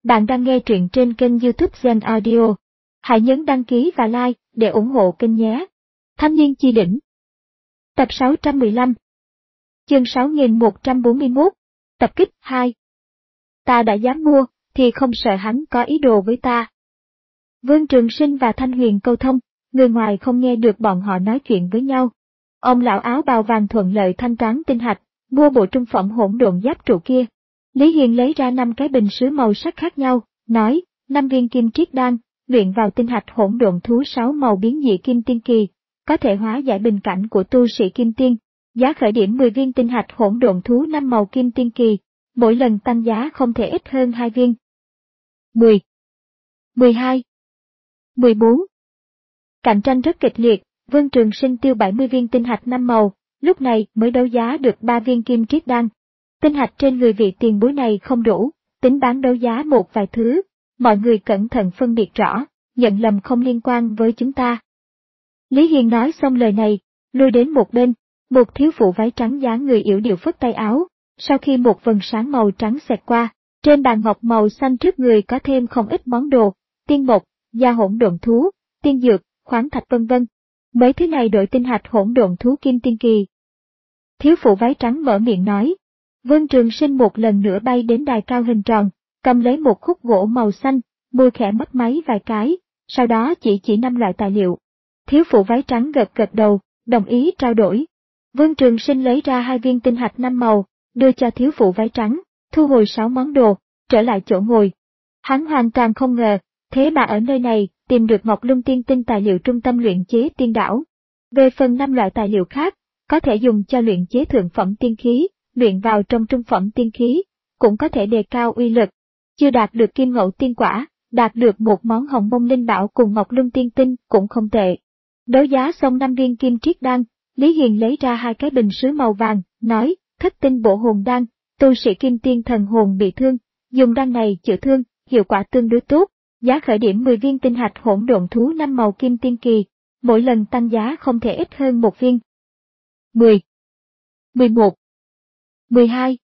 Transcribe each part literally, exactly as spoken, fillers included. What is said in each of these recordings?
Bạn đang nghe truyện trên kênh YouTube Zen Audio. Hãy nhấn đăng ký và like để ủng hộ kênh nhé. Thanh niên chi đỉnh. Tập sáu trăm mười lăm. Chương sáu nghìn một trăm bốn mươi mốt. Tập kích hai. Ta đã dám mua, thì không sợ hắn có ý đồ với ta. Vương Trường Sinh và Thanh Huyền câu thông, người ngoài không nghe được bọn họ nói chuyện với nhau. Ông lão áo bào vàng thuận lợi thanh toán tinh hạch, mua bộ trung phẩm hỗn độn giáp trụ kia. Lý Hiền lấy ra năm cái bình sứ màu sắc khác nhau, nói, năm viên kim triết đan, luyện vào tinh hạch hỗn độn thú sáu màu biến dị kim tiên kỳ, có thể hóa giải bình cảnh của tu sĩ kim tiên. Giá khởi điểm mười viên tinh hạch hỗn độn thú năm màu kim tiên kỳ, mỗi lần tăng giá không thể ít hơn hai viên. mười, mười hai, mười bốn. Cạnh tranh rất kịch liệt, Vương Trường Sinh tiêu bảy mươi viên tinh hạch năm màu, lúc này mới đấu giá được ba viên kim triết đan. Tinh hạch trên người vị tiền bối này không đủ, tính bán đấu giá một vài thứ, mọi người cẩn thận phân biệt rõ, nhận lầm không liên quan với chúng ta. Lý Hiền nói xong lời này, lui đến một bên, một thiếu phụ váy trắng dáng người yểu điệu phất tay áo, sau khi một vầng sáng màu trắng xẹt qua, trên bàn ngọc màu xanh trước người có thêm không ít món đồ, tiên mộc, da hỗn độn thú, tiên dược, khoáng thạch vân vân. Mấy thứ này đổi tinh hạch hỗn độn thú kim tiên kỳ. Thiếu phụ váy trắng mở miệng nói. Vương Trường Sinh một lần nữa bay đến đài cao hình tròn, cầm lấy một khúc gỗ màu xanh, môi khẽ mất máy vài cái, sau đó chỉ chỉ năm loại tài liệu. Thiếu phụ váy trắng gật gật đầu, đồng ý trao đổi. Vương Trường Sinh lấy ra hai viên tinh hạch năm màu, đưa cho thiếu phụ váy trắng, thu hồi sáu món đồ, trở lại chỗ ngồi. Hắn hoàn toàn không ngờ, thế mà ở nơi này tìm được Ngọc Lung Tiên Tinh tài liệu trung tâm luyện chế tiên đảo. Về phần năm loại tài liệu khác, có thể dùng cho luyện chế thượng phẩm tiên khí, luyện vào trong trung phẩm tiên khí, cũng có thể đề cao uy lực. Chưa đạt được kim ngẫu tiên quả, đạt được một món hồng mông linh bảo cùng Ngọc Lung Tiên Tinh cũng không tệ. Đấu giá xong năm viên kim triết đan, Lý Hiền lấy ra hai cái bình sứ màu vàng, nói, thất tinh bộ hồn đan, tu sĩ kim tiên thần hồn bị thương, dùng đan này chữa thương, hiệu quả tương đối tốt, giá khởi điểm mười viên tinh hạch hỗn độn thú năm màu kim tiên kỳ, mỗi lần tăng giá không thể ít hơn một viên. mười, mười một, mười hai.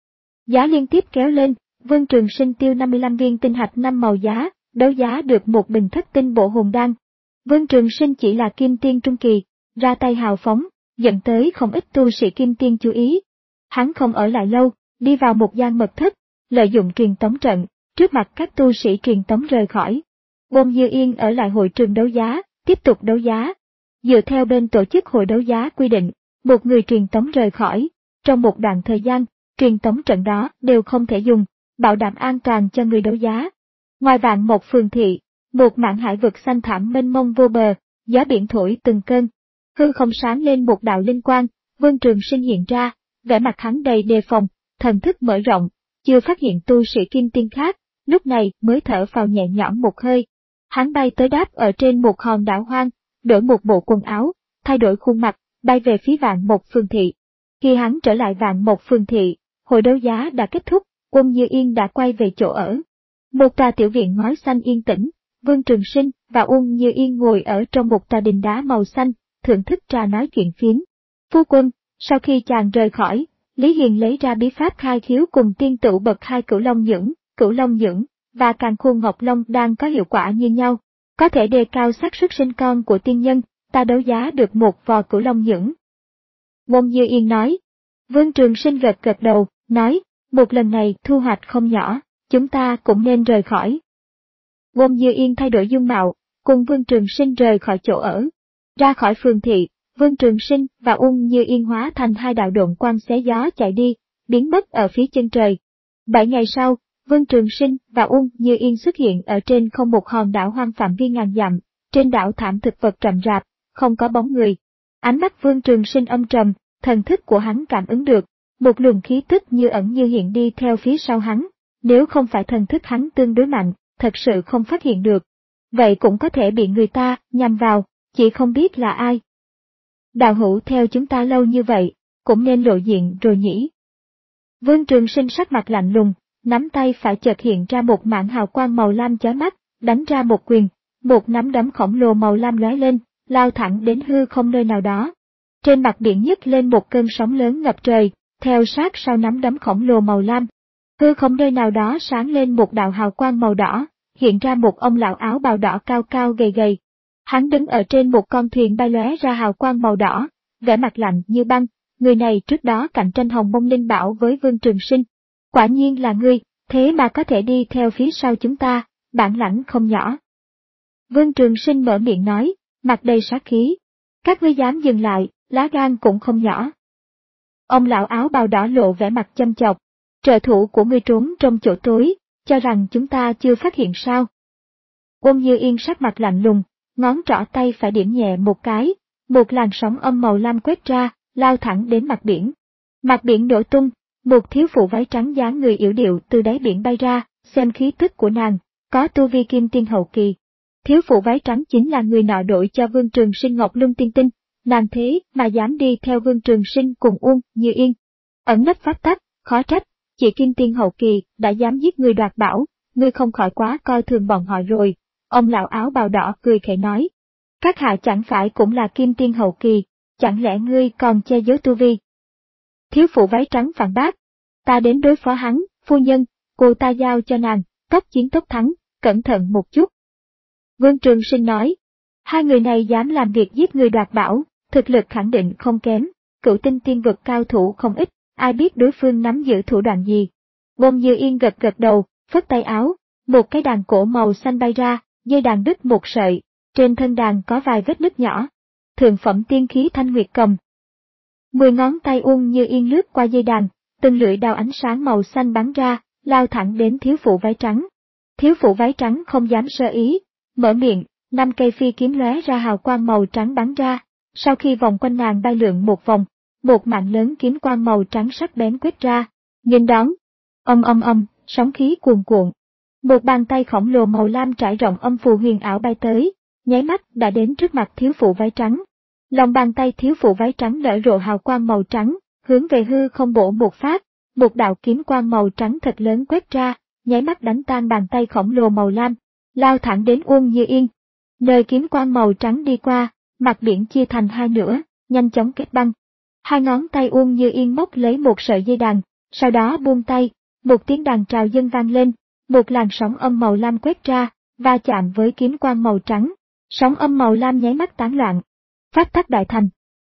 Giá liên tiếp kéo lên, Vương Trường Sinh tiêu năm mươi lăm viên tinh hạch năm màu giá, đấu giá được một bình thất tinh bộ hồn đan. Vương Trường Sinh chỉ là kim tiên trung kỳ, ra tay hào phóng, dẫn tới không ít tu sĩ kim tiên chú ý. Hắn không ở lại lâu, đi vào một gian mật thất, lợi dụng truyền tống trận, trước mặt các tu sĩ truyền tống rời khỏi. Bôn Dư Yên ở lại hội trường đấu giá, tiếp tục đấu giá. Dựa theo bên tổ chức hội đấu giá quy định, một người truyền tống rời khỏi, trong một đoạn thời gian, truyền tống trận đó đều không thể dùng, bảo đảm an toàn cho người đấu giá. Ngoài Vạn Mộc phường thị, một mảng hải vực xanh thẳm mênh mông vô bờ, gió biển thổi từng cơn. Hư không sáng lên một đạo linh quang, Vương Trường Sinh hiện ra, vẻ mặt hắn đầy đề phòng, thần thức mở rộng, chưa phát hiện tu sĩ kim tiên khác, lúc này mới thở phào nhẹ nhõm một hơi. Hắn bay tới đáp ở trên một hòn đảo hoang, đổi một bộ quần áo, thay đổi khuôn mặt, bay về phía Vạn Mộc phường thị. Khi hắn trở lại Vạn Mộc phường thị, hội đấu giá đã kết thúc, Quân Như Yên đã quay về chỗ ở. Một tòa tiểu viện ngói xanh yên tĩnh, Vương Trường Sinh và Quân Như Yên ngồi ở trong một tòa đình đá màu xanh, thưởng thức trà nói chuyện phiếm. Phu quân, sau khi chàng rời khỏi, Lý Hiền lấy ra bí pháp khai khiếu cùng tiên tựu bậc hai cửu long nhưỡng, cửu long nhưỡng và càn khôn ngọc long đang có hiệu quả như nhau, có thể đề cao xác suất sinh con của tiên nhân. Ta đấu giá được một vò cửu long nhưỡng. Quân Như Yên nói. Vương Trường Sinh gật gật đầu, nói, một lần này thu hoạch không nhỏ, chúng ta cũng nên rời khỏi. Quân Như Yên thay đổi dung mạo, cùng Vương Trường Sinh rời khỏi chỗ ở. Ra khỏi phường thị, Vương Trường Sinh và Ung Như Yên hóa thành hai đạo độn quang xé gió chạy đi, biến mất ở phía chân trời. Bảy ngày sau, Vương Trường Sinh và Ung Như Yên xuất hiện ở trên không một hòn đảo hoang phạm vi ngàn dặm, trên đảo thảm thực vật rậm rạp, không có bóng người. Ánh mắt Vương Trường Sinh âm trầm, thần thức của hắn cảm ứng được, một luồng khí tức như ẩn như hiện đi theo phía sau hắn, nếu không phải thần thức hắn tương đối mạnh, thật sự không phát hiện được. Vậy cũng có thể bị người ta nhằm vào, chỉ không biết là ai. Đạo hữu theo chúng ta lâu như vậy, cũng nên lộ diện rồi nhỉ. Vương Trường Sinh sắc mặt lạnh lùng, nắm tay phải chợt hiện ra một mảng hào quang màu lam chói mắt, đánh ra một quyền, một nắm đấm khổng lồ màu lam lóe lên, lao thẳng đến hư không nơi nào đó. Trên mặt biển nhấc lên một cơn sóng lớn ngập trời, theo sát sau nắm đấm khổng lồ màu lam. Hư không nơi nào đó sáng lên một đạo hào quang màu đỏ, hiện ra một ông lão áo bào đỏ cao cao gầy gầy. Hắn đứng ở trên một con thuyền bay lóe ra hào quang màu đỏ, vẻ mặt lạnh như băng. Người này trước đó cạnh tranh Hồng Mông Linh Bảo với Vương Trường Sinh. Quả nhiên là ngươi, thế mà có thể đi theo phía sau chúng ta, bản lãnh không nhỏ. Vương Trường Sinh mở miệng nói, mặt đầy sát khí. Các ngươi dám dừng lại, lá gan cũng không nhỏ. Ông lão áo bào đỏ lộ vẻ mặt châm chọc. Trợ thủ của ngươi trốn trong chỗ tối, cho rằng chúng ta chưa phát hiện sao. Ôn Như Yên sắc mặt lạnh lùng, ngón trỏ tay phải điểm nhẹ một cái, một làn sóng âm màu lam quét ra, lao thẳng đến mặt biển. Mặt biển nổ tung, một thiếu phụ váy trắng dáng người yểu điệu từ đáy biển bay ra, xem khí tức của nàng, có tu vi kim tiên hậu kỳ. Thiếu phụ váy trắng chính là người nọ đổi cho Vương Trường Sinh Ngọc Luân Tiên Tinh, nàng thế mà dám đi theo Vương Trường Sinh cùng Uông Như Yên. Ẩn nấp pháp tắc, khó trách, chỉ kim tiên hậu kỳ đã dám giết người đoạt bảo, ngươi không khỏi quá coi thường bọn họ rồi. Ông lão áo bào đỏ cười khẩy nói. Các hạ chẳng phải cũng là kim tiên hậu kỳ, chẳng lẽ ngươi còn che giấu tu vi? Thiếu phụ váy trắng phản bác. Ta đến đối phó hắn, phu nhân, cô ta giao cho nàng, tốc chiến tốc thắng, cẩn thận một chút. Vương Trường Sinh nói. Hai người này dám làm việc giết người đoạt bảo, thực lực khẳng định không kém, cửu tinh tiên vực cao thủ không ít, ai biết đối phương nắm giữ thủ đoạn gì. Ôn Như Yên gật gật đầu, phất tay áo, một cái đàn cổ màu xanh bay ra, dây đàn đứt một sợi, trên thân đàn có vài vết nứt nhỏ. Thượng phẩm tiên khí thanh nguyệt cầm. Mười ngón tay Ôn Như Yên lướt qua dây đàn, từng lưỡi đao ánh sáng màu xanh bắn ra, lao thẳng đến thiếu phụ váy trắng. Thiếu phụ váy trắng không dám sơ ý, mở miệng, năm cây phi kiếm lóe ra hào quang màu trắng bắn ra, sau khi vòng quanh nàng bay lượn một vòng, một mạng lớn kiếm quang màu trắng sắc bén quét ra, nghênh đón. Âm âm âm, sóng khí cuồn cuộn. Một bàn tay khổng lồ màu lam trải rộng âm phù huyền ảo bay tới, nháy mắt đã đến trước mặt thiếu phụ váy trắng. Lòng bàn tay thiếu phụ váy trắng nở rộ hào quang màu trắng, hướng về hư không bổ một phát, một đạo kiếm quang màu trắng thật lớn quét ra, nháy mắt đánh tan bàn tay khổng lồ màu lam, lao thẳng đến Ôn Như Yên. Nơi kiếm quang màu trắng đi qua, mặt biển chia thành hai nửa, nhanh chóng kết băng. Hai ngón tay Ôn Như Yên móc lấy một sợi dây đàn, sau đó buông tay, một tiếng đàn trào dân vang lên, một làn sóng âm màu lam quét ra, va chạm với kiếm quang màu trắng. Sóng âm màu lam nháy mắt tán loạn. Pháp tắc đại thành.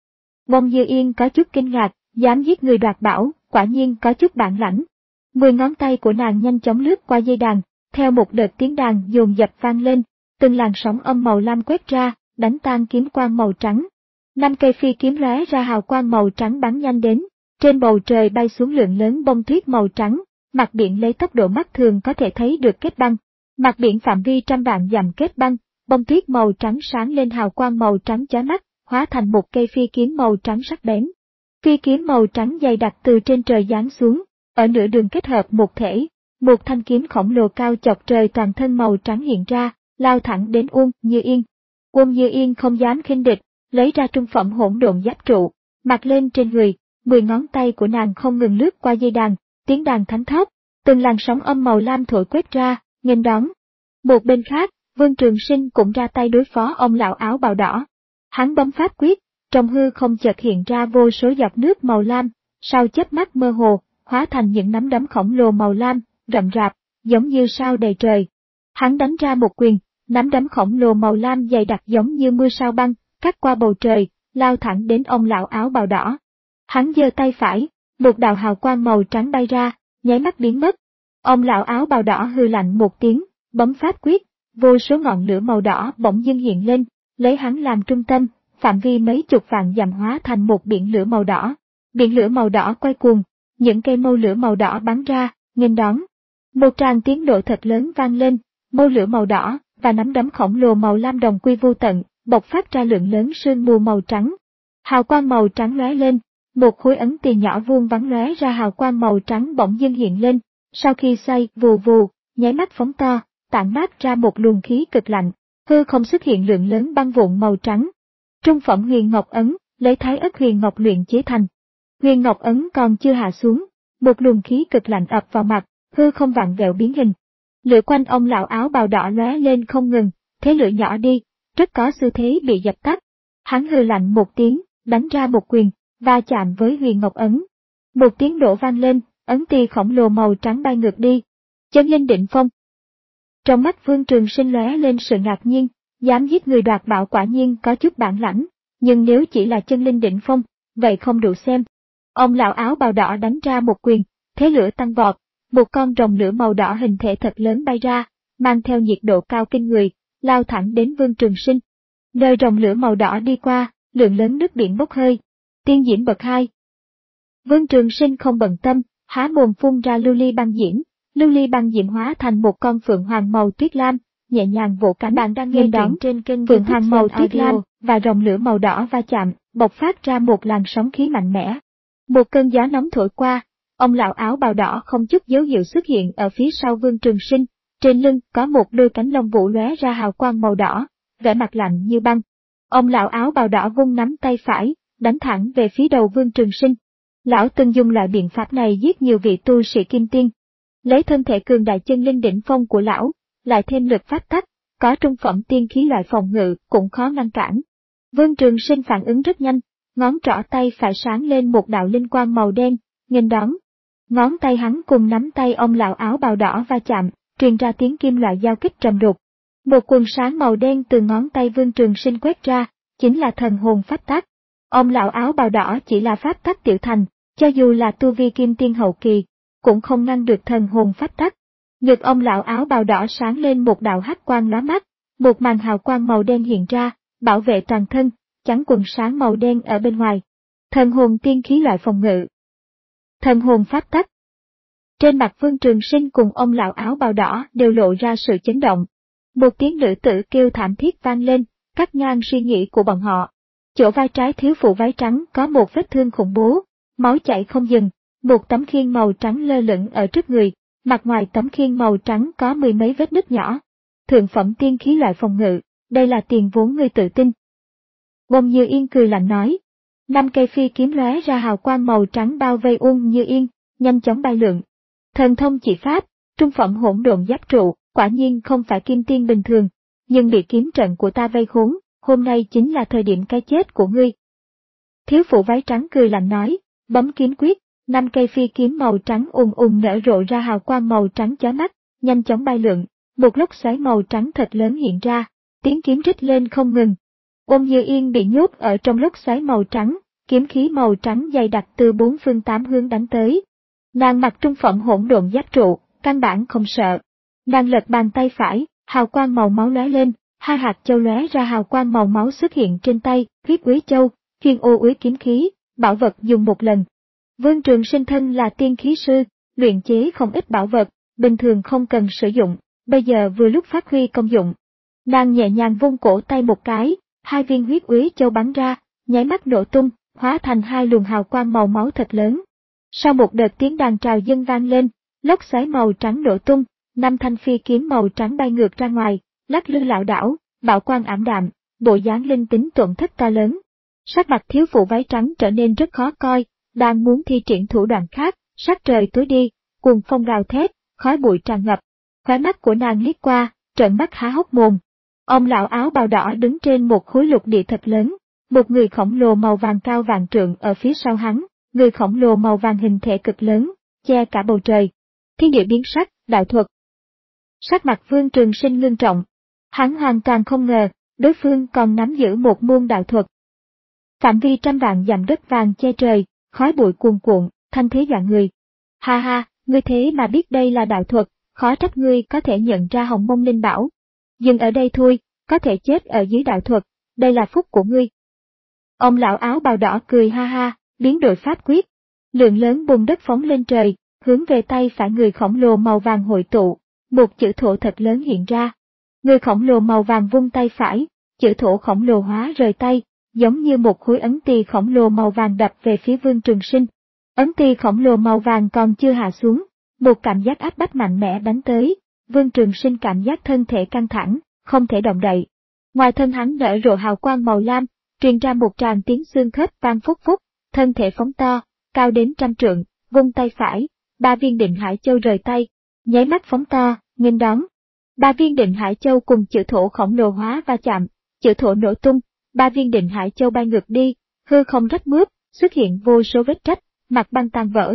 Ôn Như Yên có chút kinh ngạc, dám giết người đoạt bảo, quả nhiên có chút bản lãnh. Mười ngón tay của nàng nhanh chóng lướt qua dây đàn, theo một đợt tiếng đàn dồn dập vang lên, từng làn sóng âm màu lam quét ra, đánh tan kiếm quang màu trắng. Năm cây phi kiếm lóe ra hào quang màu trắng bắn nhanh đến, trên bầu trời bay xuống lượng lớn bông tuyết màu trắng, mặt biển lấy tốc độ mắt thường có thể thấy được kết băng. Mặt biển phạm vi trăm vạn dặm kết băng, bông tuyết màu trắng sáng lên hào quang màu trắng chói mắt, hóa thành một cây phi kiếm màu trắng sắc bén. Phi kiếm màu trắng dày đặc từ trên trời giáng xuống, ở nửa đường kết hợp một thể, một thanh kiếm khổng lồ cao chọc trời toàn thân màu trắng hiện ra, lao thẳng đến Ôn Như Yên. Ôn Như Yên không dám khinh địch, lấy ra trung phẩm hỗn độn giáp trụ, mặc lên trên người, mười ngón tay của nàng không ngừng lướt qua dây đàn, tiếng đàn thánh thót, từng làn sóng âm màu lam thổi quét ra, nghênh đón. Một bên khác, Vương Trường Sinh cũng ra tay đối phó ông lão áo bào đỏ. Hắn bấm pháp quyết, trong hư không chợt hiện ra vô số giọt nước màu lam, sau chớp mắt mơ hồ, hóa thành những nắm đấm khổng lồ màu lam, rậm rạp, giống như sao đầy trời. Hắn đánh ra một quyền, nắm đấm khổng lồ màu lam dày đặc giống như mưa sao băng, cắt qua bầu trời, lao thẳng đến ông lão áo bào đỏ. Hắn giơ tay phải, một đạo hào quang màu trắng bay ra, nháy mắt biến mất. Ông lão áo bào đỏ hừ lạnh một tiếng, bấm pháp quyết, vô số ngọn lửa màu đỏ bỗng dưng hiện lên, lấy hắn làm trung tâm, phạm vi mấy chục vạn dặm hóa thành một biển lửa màu đỏ. Biển lửa màu đỏ quay cuồng, những cây mâu lửa màu đỏ bắn ra, nghênh đón. Một tràng tiếng nổ thật lớn vang lên, mâu lửa màu đỏ và nắm đấm khổng lồ màu lam đồng quy vô tận, bộc phát ra lượng lớn sương mù màu trắng. Hào quang màu trắng lóe lên, một khối ấn tiền nhỏ vuông vắn lóe ra hào quang màu trắng bỗng dưng hiện lên, sau khi xoay vù vù, nháy mắt phóng to, tản mát ra một luồng khí cực lạnh, hư không xuất hiện lượng lớn băng vụn màu trắng. Trung phẩm huyền ngọc ấn, lấy thái ất huyền ngọc luyện chế thành. Huyền ngọc ấn còn chưa hạ xuống, một luồng khí cực lạnh ập vào mặt, hư không vặn vẹo biến hình. Lửa quanh ông lão áo bào đỏ lóe lên không ngừng, thế lửa nhỏ đi, rất có xu thế bị dập tắt. Hắn hừ lạnh một tiếng, đánh ra một quyền, va chạm với huyền ngọc ấn. Một tiếng nổ vang lên, ấn ti khổng lồ màu trắng bay ngược đi. Chân linh định phong. Trong mắt Vương Trường Sinh lóe lên sự ngạc nhiên, dám giết người đoạt bảo quả nhiên có chút bản lãnh, nhưng nếu chỉ là chân linh định phong, vậy không đủ xem. Ông lão áo bào đỏ đánh ra một quyền, thế lửa tăng vọt, một con rồng lửa màu đỏ hình thể thật lớn bay ra, mang theo nhiệt độ cao kinh người, lao thẳng đến Vương Trường Sinh. Nơi rồng lửa màu đỏ đi qua, lượng lớn nước biển bốc hơi. Tiên diễm bậc hai. Vương Trường Sinh không bận tâm, há mồm phun ra lưu ly băng diễm, lưu ly băng diễm hóa thành một con phượng hoàng màu tuyết lam, nhẹ nhàng vỗ cánh. Bạn đang nghe truyện trên kênh Phượng Hoàng màu tuyết lam và rồng lửa màu đỏ va chạm, bộc phát ra một làn sóng khí mạnh mẽ. Một cơn gió nóng thổi qua, ông lão áo bào đỏ không chút dấu hiệu xuất hiện ở phía sau Vương Trường Sinh, trên lưng có một đôi cánh lông vũ lóe ra hào quang màu đỏ, vẻ mặt lạnh như băng. Ông lão áo bào đỏ vung nắm tay phải, đánh thẳng về phía đầu Vương Trường Sinh. Lão từng dùng loại biện pháp này giết nhiều vị tu sĩ kim tiên. Lấy thân thể cường đại chân linh đỉnh phong của lão, lại thêm lực pháp tắc, có trung phẩm tiên khí loại phòng ngự cũng khó ngăn cản. Vương Trường Sinh phản ứng rất nhanh, ngón trỏ tay phải sáng lên một đạo linh quang màu đen, nghênh đón. Ngón tay hắn cùng nắm tay ông lão áo bào đỏ va chạm, truyền ra tiếng kim loại giao kích trầm đục. Một quần sáng màu đen từ ngón tay Vương Trường Sinh quét ra, chính là thần hồn pháp tắc. Ông lão áo bào đỏ chỉ là pháp tắc tiểu thành, cho dù là tu vi kim tiên hậu kỳ, cũng không ngăn được thần hồn pháp tắc. Ngực ông lão áo bào đỏ sáng lên một đạo hắc quang lóa mắt, một màn hào quang màu đen hiện ra, bảo vệ toàn thân, chắn quần sáng màu đen ở bên ngoài. Thần hồn tiên khí loại phòng ngự. Thần hồn pháp tắc. Trên mặt Vương Trường Sinh cùng ông lão áo bào đỏ đều lộ ra sự chấn động. Một tiếng nữ tử kêu thảm thiết vang lên, cắt ngang suy nghĩ của bọn họ. Chỗ vai trái thiếu phụ váy trắng có một vết thương khủng bố, máu chảy không dừng, một tấm khiên màu trắng lơ lửng ở trước người, mặt ngoài tấm khiên màu trắng có mười mấy vết nứt nhỏ. Thượng phẩm tiên khí loại phòng ngự, đây là tiền vốn ngươi tự tin. Bông Như Yên cười lạnh nói. Năm cây phi kiếm lóe ra hào quang màu trắng bao vây Uông Như Yên, nhanh chóng bay lượn. Thần thông chỉ pháp, trung phẩm hỗn độn giáp trụ, quả nhiên không phải kim tiên bình thường, nhưng bị kiếm trận của ta vây khốn, hôm nay chính là thời điểm cái chết của ngươi. Thiếu phụ váy trắng cười lạnh nói, bấm kiếm quyết, năm cây phi kiếm màu trắng ùn ùn nở rộ ra hào quang màu trắng chói mắt, nhanh chóng bay lượn, một lốc xoáy màu trắng thật lớn hiện ra, tiếng kiếm rít lên không ngừng. Ôn Như Yên bị nhốt ở trong lốc xoáy màu trắng, kiếm khí màu trắng dày đặc từ bốn phương tám hướng đánh tới. Nàng mặc trung phẩm hỗn độn giáp trụ, căn bản không sợ. Nàng lật bàn tay phải, hào quang màu máu lóe lên, hai hạt châu lóe ra hào quang màu máu xuất hiện trên tay, huyết úy châu, chuyên ô úy kiếm khí, bảo vật dùng một lần. Vương Trường Sinh thân là tiên khí sư, luyện chế không ít bảo vật, bình thường không cần sử dụng, bây giờ vừa lúc phát huy công dụng. Nàng nhẹ nhàng vung cổ tay một cái, hai viên huyết úy châu bắn ra, nháy mắt nổ tung, hóa thành hai luồng hào quang màu máu thật lớn. Sau một đợt tiếng đàn trào dâng vang lên, lốc xoáy màu trắng nổ tung, năm thanh phi kiếm màu trắng bay ngược ra ngoài, lắc lư lảo đảo, bảo quang ảm đạm, bộ dáng linh tính tổn thất to lớn. Sắc mặt thiếu phụ váy trắng trở nên rất khó coi, đang muốn thi triển thủ đoạn khác, sắc trời tối đi, cuồng phong gào thét, khói bụi tràn ngập. Khóe mắt của nàng liếc qua, trợn mắt há hốc mồm. Ông lão áo bào đỏ đứng trên một khối lục địa thật lớn, một người khổng lồ màu vàng cao vạn trượng ở phía sau hắn, người khổng lồ màu vàng hình thể cực lớn, che cả bầu trời. Thiên địa biến sắc, đạo thuật. Sắc mặt Vương Trường Sinh ngưng trọng. Hắn hoàn toàn không ngờ, đối phương còn nắm giữ một môn đạo thuật. Phạm vi trăm vạn dặm đất vàng che trời, khói bụi cuồn cuộn, thanh thế dọa người. Ha ha, ngươi thế mà biết đây là đạo thuật, khó trách ngươi có thể nhận ra Hồng Mông Linh Bảo. Dừng ở đây thôi, có thể chết ở dưới đạo thuật, đây là phúc của ngươi. Ông lão áo bào đỏ cười ha ha, biến đổi pháp quyết. Lượng lớn bùn đất phóng lên trời, hướng về tay phải người khổng lồ màu vàng hội tụ, một chữ thổ thật lớn hiện ra. Người khổng lồ màu vàng vung tay phải, chữ thổ khổng lồ hóa rời tay, giống như một khối ấn tỳ khổng lồ màu vàng đập về phía Vương Trường Sinh. Ấn tỳ khổng lồ màu vàng còn chưa hạ xuống, một cảm giác áp bách mạnh mẽ đánh tới, Vương Trường Sinh cảm giác thân thể căng thẳng, không thể động đậy. Ngoài thân hắn nở rộ hào quang màu lam, truyền ra một tràng tiếng xương khớp vang phúc phúc, thân thể phóng to, cao đến trăm trượng, vung tay phải, ba viên định hải châu rời tay, nháy mắt phóng to, nghênh đón. Ba viên định hải châu cùng chữ thổ khổng lồ hóa va chạm, chữ thổ nổ tung, ba viên định hải châu bay ngược đi, hư không rách mướp, xuất hiện vô số vết rách, mặt băng tan vỡ.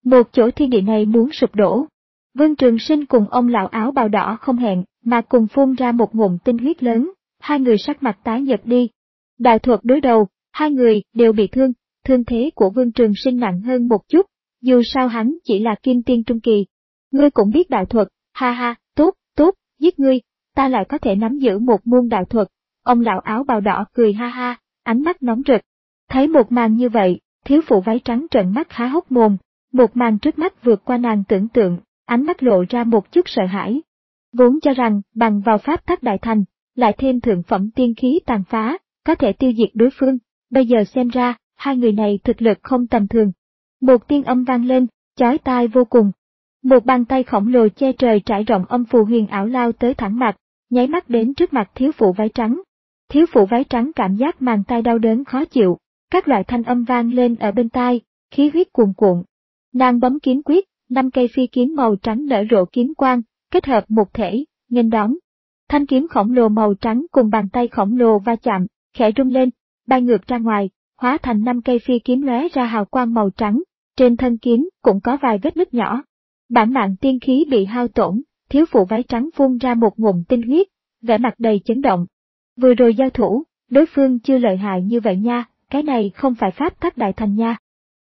Một chỗ thiên địa này muốn sụp đổ. Vương Trường Sinh cùng ông lão áo bào đỏ không hẹn, mà cùng phun ra một ngụm tinh huyết lớn, hai người sắc mặt tái nhợt đi. Đạo thuật đối đầu, hai người đều bị thương, thương thế của Vương Trường Sinh nặng hơn một chút, dù sao hắn chỉ là kim tiên trung kỳ. Ngươi cũng biết đạo thuật, ha ha, tốt, tốt, giết ngươi, ta lại có thể nắm giữ một môn đạo thuật. Ông lão áo bào đỏ cười ha ha, ánh mắt nóng rực. Thấy một màn như vậy, thiếu phụ váy trắng trợn mắt há hốc mồm, một màn trước mắt vượt qua nàng tưởng tượng, ánh mắt lộ ra một chút sợ hãi. Vốn cho rằng bằng vào pháp tắc đại thành, lại thêm thượng phẩm tiên khí tàn phá, có thể tiêu diệt đối phương, bây giờ xem ra, hai người này thực lực không tầm thường. Một tiên âm vang lên, chói tai vô cùng. Một bàn tay khổng lồ che trời trải rộng âm phù huyền ảo lao tới thẳng mặt, nháy mắt đến trước mặt thiếu phụ váy trắng. Thiếu phụ váy trắng cảm giác màng tai đau đớn khó chịu, các loại thanh âm vang lên ở bên tai, khí huyết cuồn cuộn. Nàng bấm kiếm quyết, năm cây phi kiếm màu trắng nở rộ kiếm quang, kết hợp một thể, nghênh đón. Thanh kiếm khổng lồ màu trắng cùng bàn tay khổng lồ va chạm, khẽ rung lên, bay ngược ra ngoài, hóa thành năm cây phi kiếm lóe ra hào quang màu trắng, trên thân kiếm cũng có vài vết nứt nhỏ. Bản mạng tiên khí bị hao tổn, thiếu phụ váy trắng phun ra một ngụm tinh huyết, vẻ mặt đầy chấn động. Vừa rồi giao thủ, đối phương chưa lợi hại như vậy nha, cái này không phải pháp tắc đại thành nha.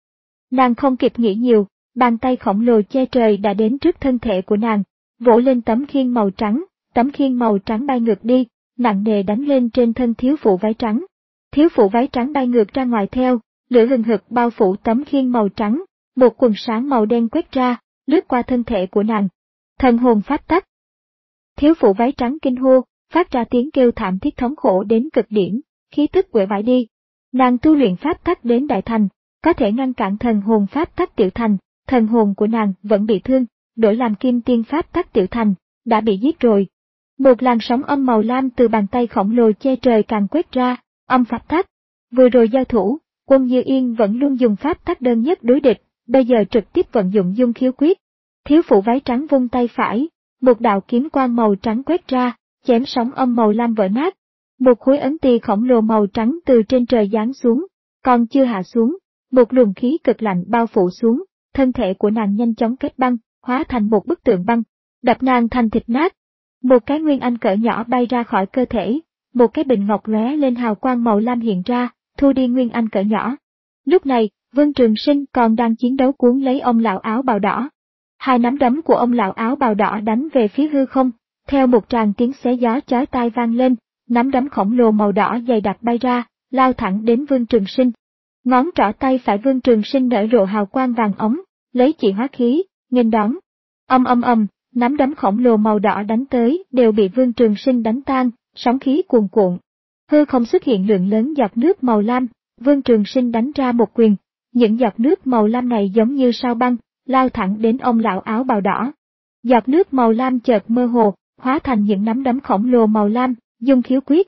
Nàng không kịp nghĩ nhiều, bàn tay khổng lồ che trời đã đến trước thân thể của nàng, vỗ lên tấm khiên màu trắng, tấm khiên màu trắng bay ngược đi, nặng nề đánh lên trên thân thiếu phụ váy trắng. Thiếu phụ váy trắng bay ngược ra ngoài theo, lửa hừng hực bao phủ tấm khiên màu trắng, một quần sáng màu đen quét ra, lướt qua thân thể của nàng. Thần hồn pháp tắc. Thiếu phụ váy trắng kinh hô, phát ra tiếng kêu thảm thiết thống khổ đến cực điểm, khí tức uể oải đi. Nàng tu luyện pháp tắc đến đại thành, có thể ngăn cản thần hồn pháp tắc tiểu thành, thần hồn của nàng vẫn bị thương, đổi làm kim tiên pháp tắc tiểu thành, đã bị giết rồi. Một làn sóng âm màu lam từ bàn tay khổng lồ che trời càng quét ra, âm pháp tắc. Vừa rồi giao thủ, Quân Như Yên vẫn luôn dùng pháp tắc đơn nhất đối địch, bây giờ trực tiếp vận dụng dung khiếu quyết. Thiếu phụ váy trắng vung tay phải, một đạo kiếm quang màu trắng quét ra, chém sóng âm màu lam vỡ nát. Một khối ấn ti khổng lồ màu trắng từ trên trời giáng xuống, còn chưa hạ xuống, một luồng khí cực lạnh bao phủ xuống, thân thể của nàng nhanh chóng kết băng, hóa thành một bức tượng băng, đập nàng thành thịt nát. Một cái nguyên anh cỡ nhỏ bay ra khỏi cơ thể, một cái bình ngọc lóe lên hào quang màu lam hiện ra, thu đi nguyên anh cỡ nhỏ. Lúc này, Vương Trường Sinh còn đang chiến đấu cuốn lấy ông lão áo bào đỏ. Hai nắm đấm của ông lão áo bào đỏ đánh về phía hư không, theo một tràng tiếng xé gió chói tai vang lên, nắm đấm khổng lồ màu đỏ dày đặc bay ra, lao thẳng đến Vương Trường Sinh. Ngón trỏ tay phải Vương Trường Sinh nở rộ hào quang vàng ống, lấy chỉ hóa khí, nghênh đón. Âm âm âm, nắm đấm khổng lồ màu đỏ đánh tới đều bị Vương Trường Sinh đánh tan, sóng khí cuồn cuộn. Hư không xuất hiện lượng lớn giọt nước màu lam, Vương Trường Sinh đánh ra một quyền, những giọt nước màu lam này giống như sao băng, lao thẳng đến ông lão áo bào đỏ. Giọt nước màu lam chợt mơ hồ, hóa thành những nắm đấm khổng lồ màu lam, dung khiếu quyết.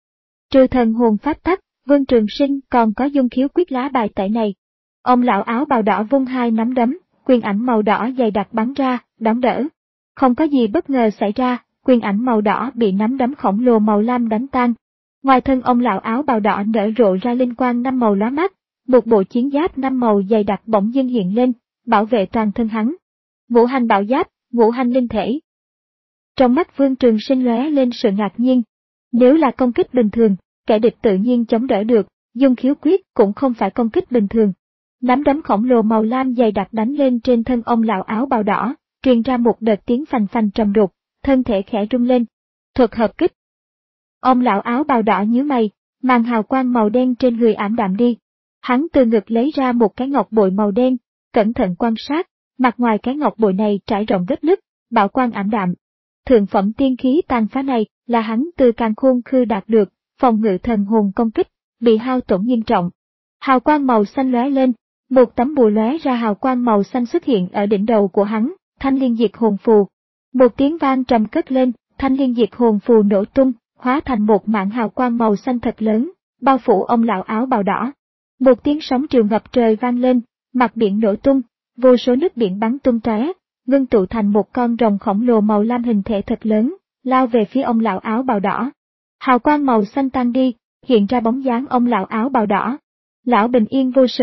Trừ thần hồn pháp tắc, Vương Trường Sinh còn có dung khiếu quyết lá bài tẩy này. Ông lão áo bào đỏ vung hai nắm đấm, quyền ảnh màu đỏ dày đặc bắn ra, đón đỡ. Không có gì bất ngờ xảy ra, quyền ảnh màu đỏ bị nắm đấm khổng lồ màu lam đánh tan. Ngoài thân ông lão áo bào đỏ nở rộ ra linh quang năm màu lóa mắt, một bộ chiến giáp năm màu dày đặc bỗng dưng hiện lên, bảo vệ toàn thân hắn. Ngũ hành bảo giáp, ngũ hành linh thể. Trong mắt Vương Trường Sinh lóe lên sự ngạc nhiên. Nếu là công kích bình thường, kẻ địch tự nhiên chống đỡ được, dung khiếu quyết cũng không phải công kích bình thường. Nắm đấm khổng lồ màu lam dày đặc đánh lên trên thân ông lão áo bào đỏ, truyền ra một đợt tiếng phành phành trầm đục, thân thể khẽ rung lên. Thuật hợp kích. Ông lão áo bào đỏ nhíu mày, màn hào quang màu đen trên người ảm đạm đi. Hắn từ ngực lấy ra một cái ngọc bội màu đen, cẩn thận quan sát, mặt ngoài cái ngọc bội này trải rộng vết nứt, bảo quang ảm đạm. Thượng phẩm tiên khí tàn phá này là hắn từ Càn Khôn Khư đạt được, phòng ngự thần hồn công kích, bị hao tổn nghiêm trọng. Hào quang màu xanh lóe lên, một tấm bùa lóe ra hào quang màu xanh xuất hiện ở đỉnh đầu của hắn, thanh liên diệt hồn phù. Một tiếng vang trầm cất lên, thanh liên diệt hồn phù nổ tung, hóa thành một mảng hào quang màu xanh thật lớn, bao phủ ông lão áo bào đỏ. Một tiếng sóng triều ngập trời vang lên, mặt biển nổ tung, vô số nước biển bắn tung tóe, ngưng tụ thành một con rồng khổng lồ màu lam hình thể thật lớn, lao về phía ông lão áo bào đỏ. Hào quang màu xanh tan đi, hiện ra bóng dáng ông lão áo bào đỏ. Lão bình yên vô sự,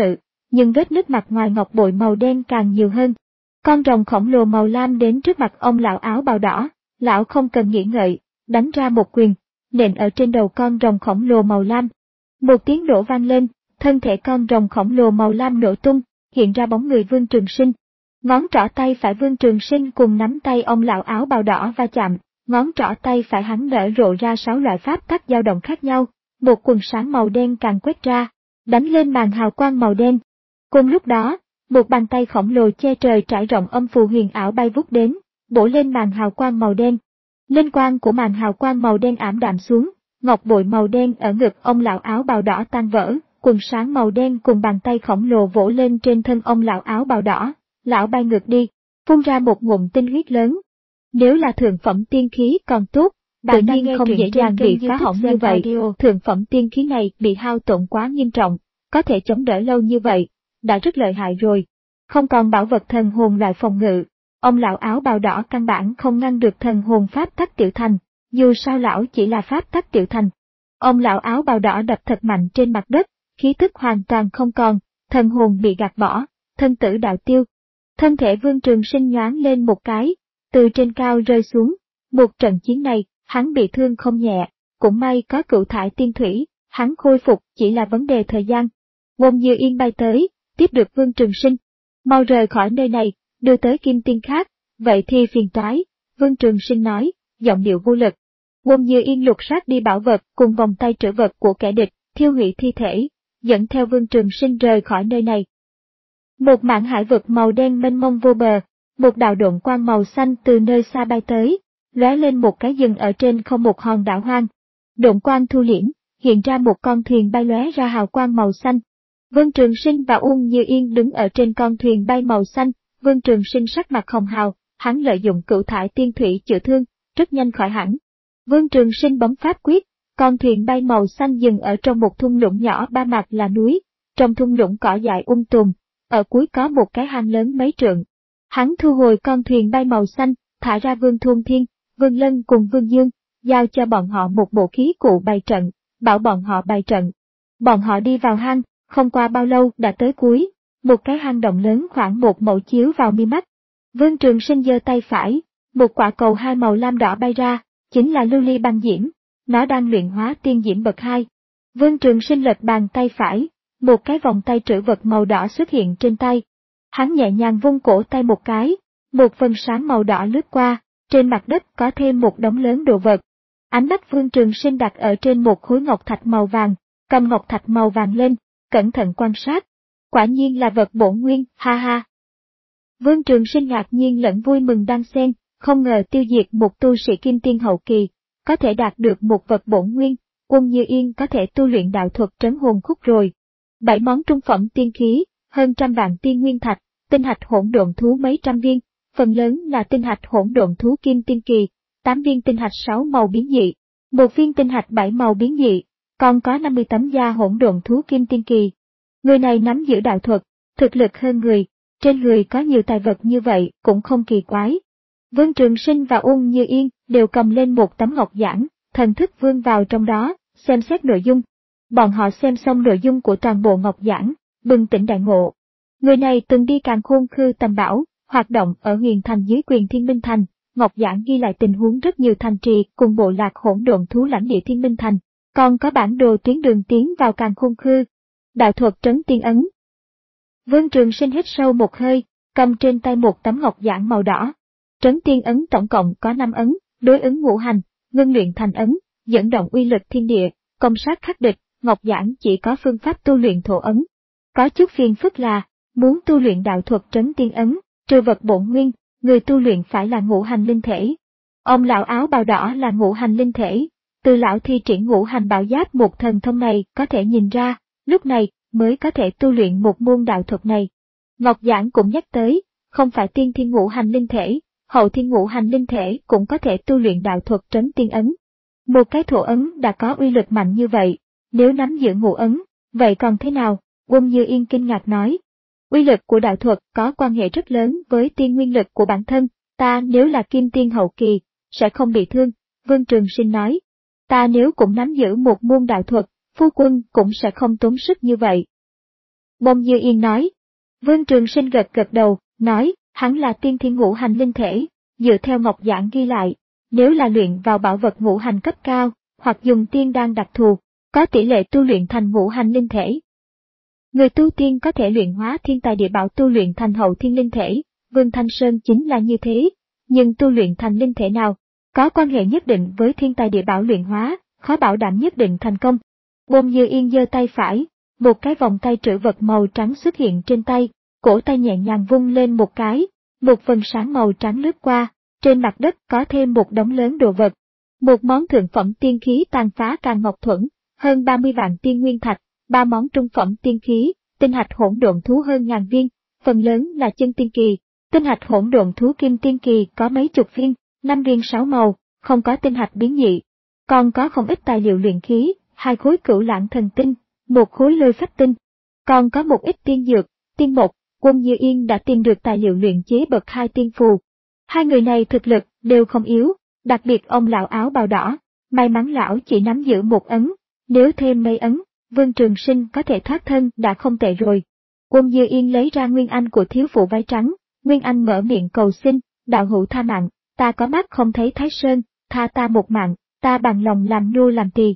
nhưng vết nứt mặt ngoài ngọc bội màu đen càng nhiều hơn. Con rồng khổng lồ màu lam đến trước mặt ông lão áo bào đỏ, lão không cần nghĩ ngợi, đánh ra một quyền, nện ở trên đầu con rồng khổng lồ màu lam. Một tiếng nổ vang lên, thân thể con rồng khổng lồ màu lam nổ tung, hiện ra bóng người Vương Trường Sinh. Ngón trỏ tay phải Vương Trường Sinh cùng nắm tay ông lão áo bào đỏ va chạm, ngón trỏ tay phải hắn nở rộ ra sáu loại pháp tắc dao động khác nhau, một quần sáng màu đen càng quét ra, đánh lên màn hào quang màu đen. Cùng lúc đó, một bàn tay khổng lồ che trời trải rộng âm phù huyền ảo bay vút đến, bổ lên màn hào quang màu đen. Linh quang của màn hào quang màu đen ảm đạm xuống, ngọc bội màu đen ở ngực ông lão áo bào đỏ tan vỡ, quần sáng màu đen cùng bàn tay khổng lồ vỗ lên trên thân ông lão áo bào đỏ, lão bay ngược đi, phun ra một ngụm tinh huyết lớn. Nếu là thượng phẩm tiên khí còn tốt, tự nhiên không dễ dàng bị phá hỏng như vậy, thượng phẩm tiên khí này bị hao tổn quá nghiêm trọng, có thể chống đỡ lâu như vậy, đã rất lợi hại rồi. Không còn bảo vật thần hồn loại phòng ngự, ông lão áo bào đỏ căn bản không ngăn được thần hồn pháp tắc tiểu thành, dù sao lão chỉ là pháp tắc tiểu thành. Ông lão áo bào đỏ đập thật mạnh trên mặt đất, khí tức hoàn toàn không còn, thần hồn bị gạt bỏ, thân tử đạo tiêu. Thân thể Vương Trường Sinh nhoáng lên một cái, từ trên cao rơi xuống. Một trận chiến này, hắn bị thương không nhẹ, cũng may có cựu thải tiên thủy, hắn khôi phục chỉ là vấn đề thời gian. Wông Như Yên bay tới, tiếp được Vương Trường Sinh. Mau rời khỏi nơi này, đưa tới kim tiên khác, vậy thì phiền toái, Vương Trường Sinh nói, giọng điệu vô lực. Wông Như Yên lục soát đi bảo vật cùng vòng tay trữ vật của kẻ địch, thiêu hủy thi thể, dẫn theo Vương Trường Sinh rời khỏi nơi này. Một mảng hải vực màu đen mênh mông vô bờ, một đạo độn quang màu xanh từ nơi xa bay tới, lóe lên một cái dừng ở trên không một hòn đảo hoang. Độn quang thu liễm, hiện ra một con thuyền bay lóe ra hào quang màu xanh. Vương Trường Sinh và Wông Như Yên đứng ở trên con thuyền bay màu xanh, Vương Trường Sinh sắc mặt hồng hào, hắn lợi dụng cựu thải tiên thủy chữa thương, rất nhanh khỏi hẳn. Vương Trường Sinh bấm pháp quyết, con thuyền bay màu xanh dừng ở trong một thung lũng nhỏ ba mặt là núi, trong thung lũng cỏ dại um tùm, ở cuối có một cái hang lớn mấy trượng. Hắn thu hồi con thuyền bay màu xanh, thả ra Vương Thôn Thiên, Vương Lân cùng Vương Dương, giao cho bọn họ một bộ khí cụ bày trận, bảo bọn họ bày trận. Bọn họ đi vào hang, không qua bao lâu đã tới cuối, một cái hang động lớn khoảng một mẫu chiếu vào mi mắt. Vương Trường Sinh giơ tay phải, một quả cầu hai màu lam đỏ bay ra, chính là lưu ly băng diễm, nó đang luyện hóa tiên diễm bậc hai. Vương Trường Sinh lật bàn tay phải, một cái vòng tay trữ vật màu đỏ xuất hiện trên tay. Hắn nhẹ nhàng vung cổ tay một cái, một vầng sáng màu đỏ lướt qua, trên mặt đất có thêm một đống lớn đồ vật. Ánh mắt Vương Trường Sinh đặt ở trên một khối ngọc thạch màu vàng, cầm ngọc thạch màu vàng lên, cẩn thận quan sát. Quả nhiên là vật bổn nguyên, ha ha. Vương Trường Sinh ngạc nhiên lẫn vui mừng đan xen, không ngờ tiêu diệt một tu sĩ kim tiên hậu kỳ, có thể đạt được một vật bổn nguyên, Wông Như Yên có thể tu luyện đạo thuật trấn hồn khúc rồi. Bảy món trung phẩm tiên khí, hơn trăm vạn tiên nguyên thạch, tinh hạch hỗn độn thú mấy trăm viên, phần lớn là tinh hạch hỗn độn thú kim tiên kỳ, tám viên tinh hạch sáu màu biến dị, một viên tinh hạch bảy màu biến dị, còn có năm mươi tấm da hỗn độn thú kim tiên kỳ. Người này nắm giữ đạo thuật, thực lực hơn người, trên người có nhiều tài vật như vậy cũng không kỳ quái. Vương Trường Sinh và Wông Như Yên đều cầm lên một tấm ngọc giản, thần thức vươn vào trong đó, xem xét nội dung. Bọn họ xem xong nội dung của toàn bộ ngọc giản, bừng tỉnh đại ngộ. Người này từng đi Càn Khôn Khư tầm bảo, hoạt động ở Huyền Thành dưới quyền Thiên Minh Thành. Ngọc giản ghi lại tình huống rất nhiều thành trì cùng bộ lạc hỗn độn thú lãnh địa Thiên Minh Thành, còn có bản đồ tuyến đường tiến vào Càn Khôn Khư. Đạo thuật trấn tiên ấn. Vương Trường Sinh hít sâu một hơi, cầm trên tay một tấm ngọc giản màu đỏ. Trấn tiên ấn tổng cộng có năm ấn, đối ứng ngũ hành, ngưng luyện thành ấn, dẫn động uy lực thiên địa, công sát khắc địch. Ngọc giản chỉ có phương pháp tu luyện thổ ấn. Có chút phiền phức là, muốn tu luyện đạo thuật trấn tiên ấn, trừ vật bổn nguyên, người tu luyện phải là ngũ hành linh thể. Ông lão áo bào đỏ là ngũ hành linh thể, từ lão thi triển ngũ hành bảo giáp một thần thông này có thể nhìn ra, lúc này mới có thể tu luyện một môn đạo thuật này. Ngọc giản cũng nhắc tới, không phải tiên thiên ngũ hành linh thể, hậu thiên ngũ hành linh thể cũng có thể tu luyện đạo thuật trấn tiên ấn. Một cái thổ ấn đã có uy lực mạnh như vậy. Nếu nắm giữ ngũ ấn, vậy còn thế nào? Wông Như Yên kinh ngạc nói. Uy lực của đạo thuật có quan hệ rất lớn với tiên nguyên lực của bản thân, ta nếu là kim tiên hậu kỳ, sẽ không bị thương, Vương Trường Sinh nói. Ta nếu cũng nắm giữ một môn đạo thuật, phu quân cũng sẽ không tốn sức như vậy. Bông Dư Yên nói. Vương Trường Sinh gật gật đầu, nói, hắn là tiên thiên ngũ hành linh thể, dựa theo ngọc giảng ghi lại, nếu là luyện vào bảo vật ngũ hành cấp cao, hoặc dùng tiên đan đặc thù, có tỷ lệ tu luyện thành ngũ hành linh thể. Người tu tiên có thể luyện hóa thiên tài địa bảo tu luyện thành hậu thiên linh thể, Vương Thanh Sơn chính là như thế, nhưng tu luyện thành linh thể nào, có quan hệ nhất định với thiên tài địa bảo luyện hóa, khó bảo đảm nhất định thành công. Bông Dư Yên giơ tay phải, một cái vòng tay trữ vật màu trắng xuất hiện trên tay, cổ tay nhẹ nhàng vung lên một cái, một vầng sáng màu trắng lướt qua, trên mặt đất có thêm một đống lớn đồ vật. Một món thượng phẩm tiên khí tàn phá càng ngọc thuẫn, hơn ba mươi vạn tiên nguyên thạch, ba món trung phẩm tiên khí, tinh hạch hỗn độn thú hơn ngàn viên, phần lớn là chân tiên kỳ, tinh hạch hỗn độn thú kim tiên kỳ có mấy chục viên, năm viên sáu màu, không có tinh hạch biến nhị. Còn có không ít tài liệu luyện khí, hai khối cửu lãng thần tinh, một khối lôi phách tinh. Còn có một ít tiên dược, tiên mục, Quân Dư Yên đã tìm được tài liệu luyện chế bậc hai tiên phù. Hai người này thực lực đều không yếu, đặc biệt ông lão áo bào đỏ, may mắn lão chỉ nắm giữ một ấn, nếu thêm mấy ấn, Vương Trường Sinh có thể thoát thân đã không tệ rồi. Quân Dư Yên lấy ra Nguyên Anh của thiếu phụ váy trắng, Nguyên Anh mở miệng cầu xin, đạo hữu tha mạng, ta có mắt không thấy Thái Sơn, tha ta một mạng, ta bằng lòng làm nô làm tỳ.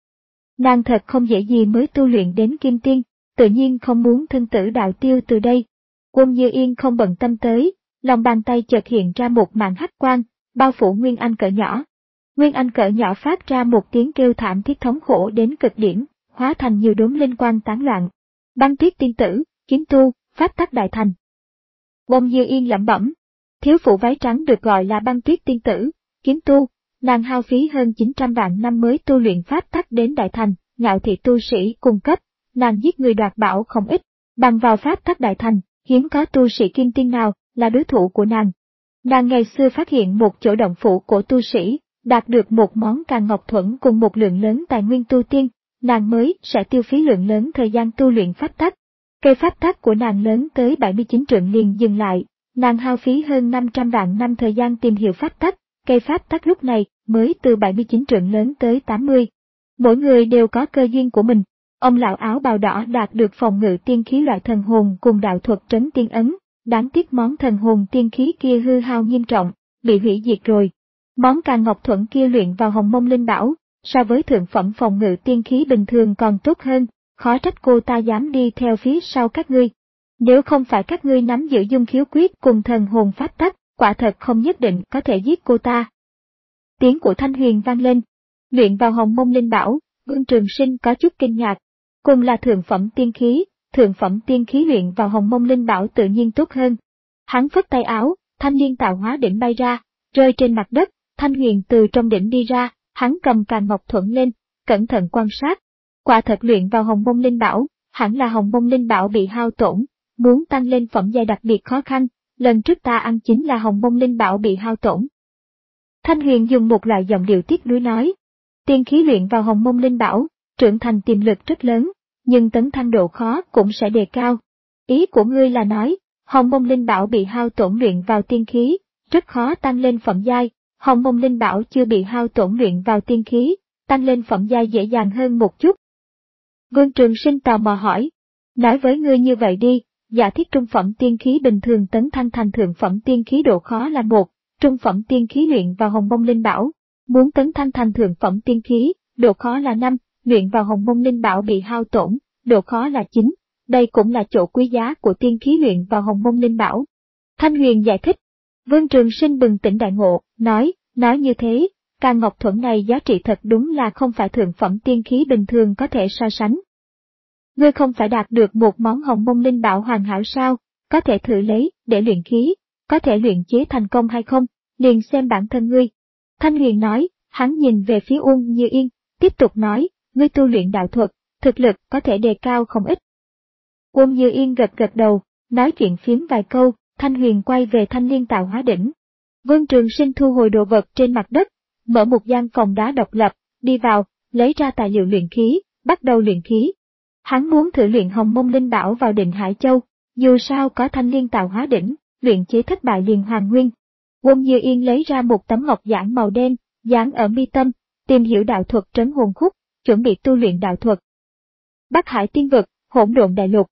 Nàng thật không dễ gì mới tu luyện đến kim tiên, tự nhiên không muốn thân tử đạo tiêu từ đây. Quân Dư Yên không bận tâm tới, lòng bàn tay chợt hiện ra một màn hắc quang, bao phủ Nguyên Anh cỡ nhỏ. Nguyên Anh cỡ nhỏ phát ra một tiếng kêu thảm thiết thống khổ đến cực điểm, hóa thành nhiều đốm linh quang tán loạn. Băng Tuyết tiên tử, kiếm tu, pháp tắc đại thành. Bông Dư Yên lẩm bẩm, thiếu phụ váy trắng được gọi là Băng Tuyết tiên tử, kiếm tu, nàng hao phí hơn chín trăm vạn năm mới tu luyện pháp tắc đến đại thành, ngạo thị tu sĩ cung cấp, nàng giết người đoạt bảo không ít, bằng vào pháp tắc đại thành, hiếm có tu sĩ kim tiên nào là đối thủ của nàng. Nàng ngày xưa phát hiện một chỗ động phủ của tu sĩ, đạt được một món càng ngọc thuẫn cùng một lượng lớn tài nguyên tu tiên, nàng mới sẽ tiêu phí lượng lớn thời gian tu luyện pháp tắc. Cây pháp tắc của nàng lớn tới bảy mươi chín trượng liền dừng lại, nàng hao phí hơn năm trăm vạn năm thời gian tìm hiểu pháp tắc, cây pháp tắc lúc này mới từ bảy mươi chín trượng lớn tới tám mươi. Mỗi người đều có cơ duyên của mình. Ông lão áo bào đỏ đạt được phòng ngự tiên khí loại thần hồn cùng đạo thuật trấn tiên ấn, đáng tiếc món thần hồn tiên khí kia hư hao nghiêm trọng, bị hủy diệt rồi. Món càng ngọc thuẫn kia luyện vào hồng mông linh bảo, so với thượng phẩm phòng ngự tiên khí bình thường còn tốt hơn, khó trách cô ta dám đi theo phía sau các ngươi. Nếu không phải các ngươi nắm giữ dung khiếu quyết cùng thần hồn pháp tắc, quả thật không nhất định có thể giết cô ta. Tiếng của Thanh Huyền vang lên, luyện vào hồng mông linh bảo, Vương Trường Sinh có chút kinh ngạc. Cùng là thượng phẩm tiên khí, thượng phẩm tiên khí luyện vào hồng mông linh bảo tự nhiên tốt hơn. Hắn phất tay áo, thanh liên tạo hóa đỉnh bay ra, rơi trên mặt đất, Thanh Huyền từ trong đỉnh đi ra, hắn cầm càn ngọc thuẫn lên, cẩn thận quan sát. Quả thật luyện vào hồng mông linh bảo, hẳn là hồng mông linh bảo bị hao tổn, muốn tăng lên phẩm giai đặc biệt khó khăn, lần trước ta ăn chính là hồng mông linh bảo bị hao tổn. Thanh Huyền dùng một loại giọng điệu tiếc nuối nói, tiên khí luyện vào hồng mông linh bảo, trưởng thành tiềm lực rất lớn, nhưng tấn thăng độ khó cũng sẽ đề cao. Ý của ngươi là nói, hồng mông linh bảo bị hao tổn luyện vào tiên khí, rất khó tăng lên phẩm giai, hồng mông linh bảo chưa bị hao tổn luyện vào tiên khí, tăng lên phẩm giai dễ dàng hơn một chút. Vương Trường Sinh tò mò hỏi, nói với ngươi như vậy đi, giả thiết trung phẩm tiên khí bình thường tấn thăng thành thượng phẩm tiên khí độ khó là một, trung phẩm tiên khí luyện vào hồng mông linh bảo, muốn tấn thăng thành thượng phẩm tiên khí, độ khó là năm, luyện vào hồng mông linh bảo bị hao tổn, độ khó là chín, đây cũng là chỗ quý giá của tiên khí luyện vào hồng mông linh bảo. Thanh Huyền giải thích, Vương Trường Sinh bừng tỉnh đại ngộ, nói, nói như thế, càng ngọc thuẫn này giá trị thật đúng là không phải thượng phẩm tiên khí bình thường có thể so sánh. Ngươi không phải đạt được một món hồng mông linh bảo hoàn hảo sao, có thể thử lấy, để luyện khí, có thể luyện chế thành công hay không, liền xem bản thân ngươi. Thanh Huyền nói, hắn nhìn về phía Uông Như Yên, tiếp tục nói, ngươi tu luyện đạo thuật, thực lực có thể đề cao không ít. Uông Như Yên gật gật đầu, nói chuyện phiếm vài câu, Thanh Huyền quay về Thanh Liên tạo hóa đỉnh. Vương Trường Sinh thu hồi đồ vật trên mặt đất, mở một gian phòng đá độc lập, đi vào, lấy ra tài liệu luyện khí, bắt đầu luyện khí. Hắn muốn thử luyện hồng mông linh bảo vào Định Hải Châu, dù sao có Thanh Liên tạo hóa đỉnh, luyện chế thất bại liền hoàn nguyên. Uông Như Yên lấy ra một tấm ngọc giản màu đen, dán ở mi tâm, tìm hiểu đạo thuật trấn hồn khúc, chuẩn bị tu luyện đạo thuật. Bắc Hải tiên vực, hỗn độn đại lục.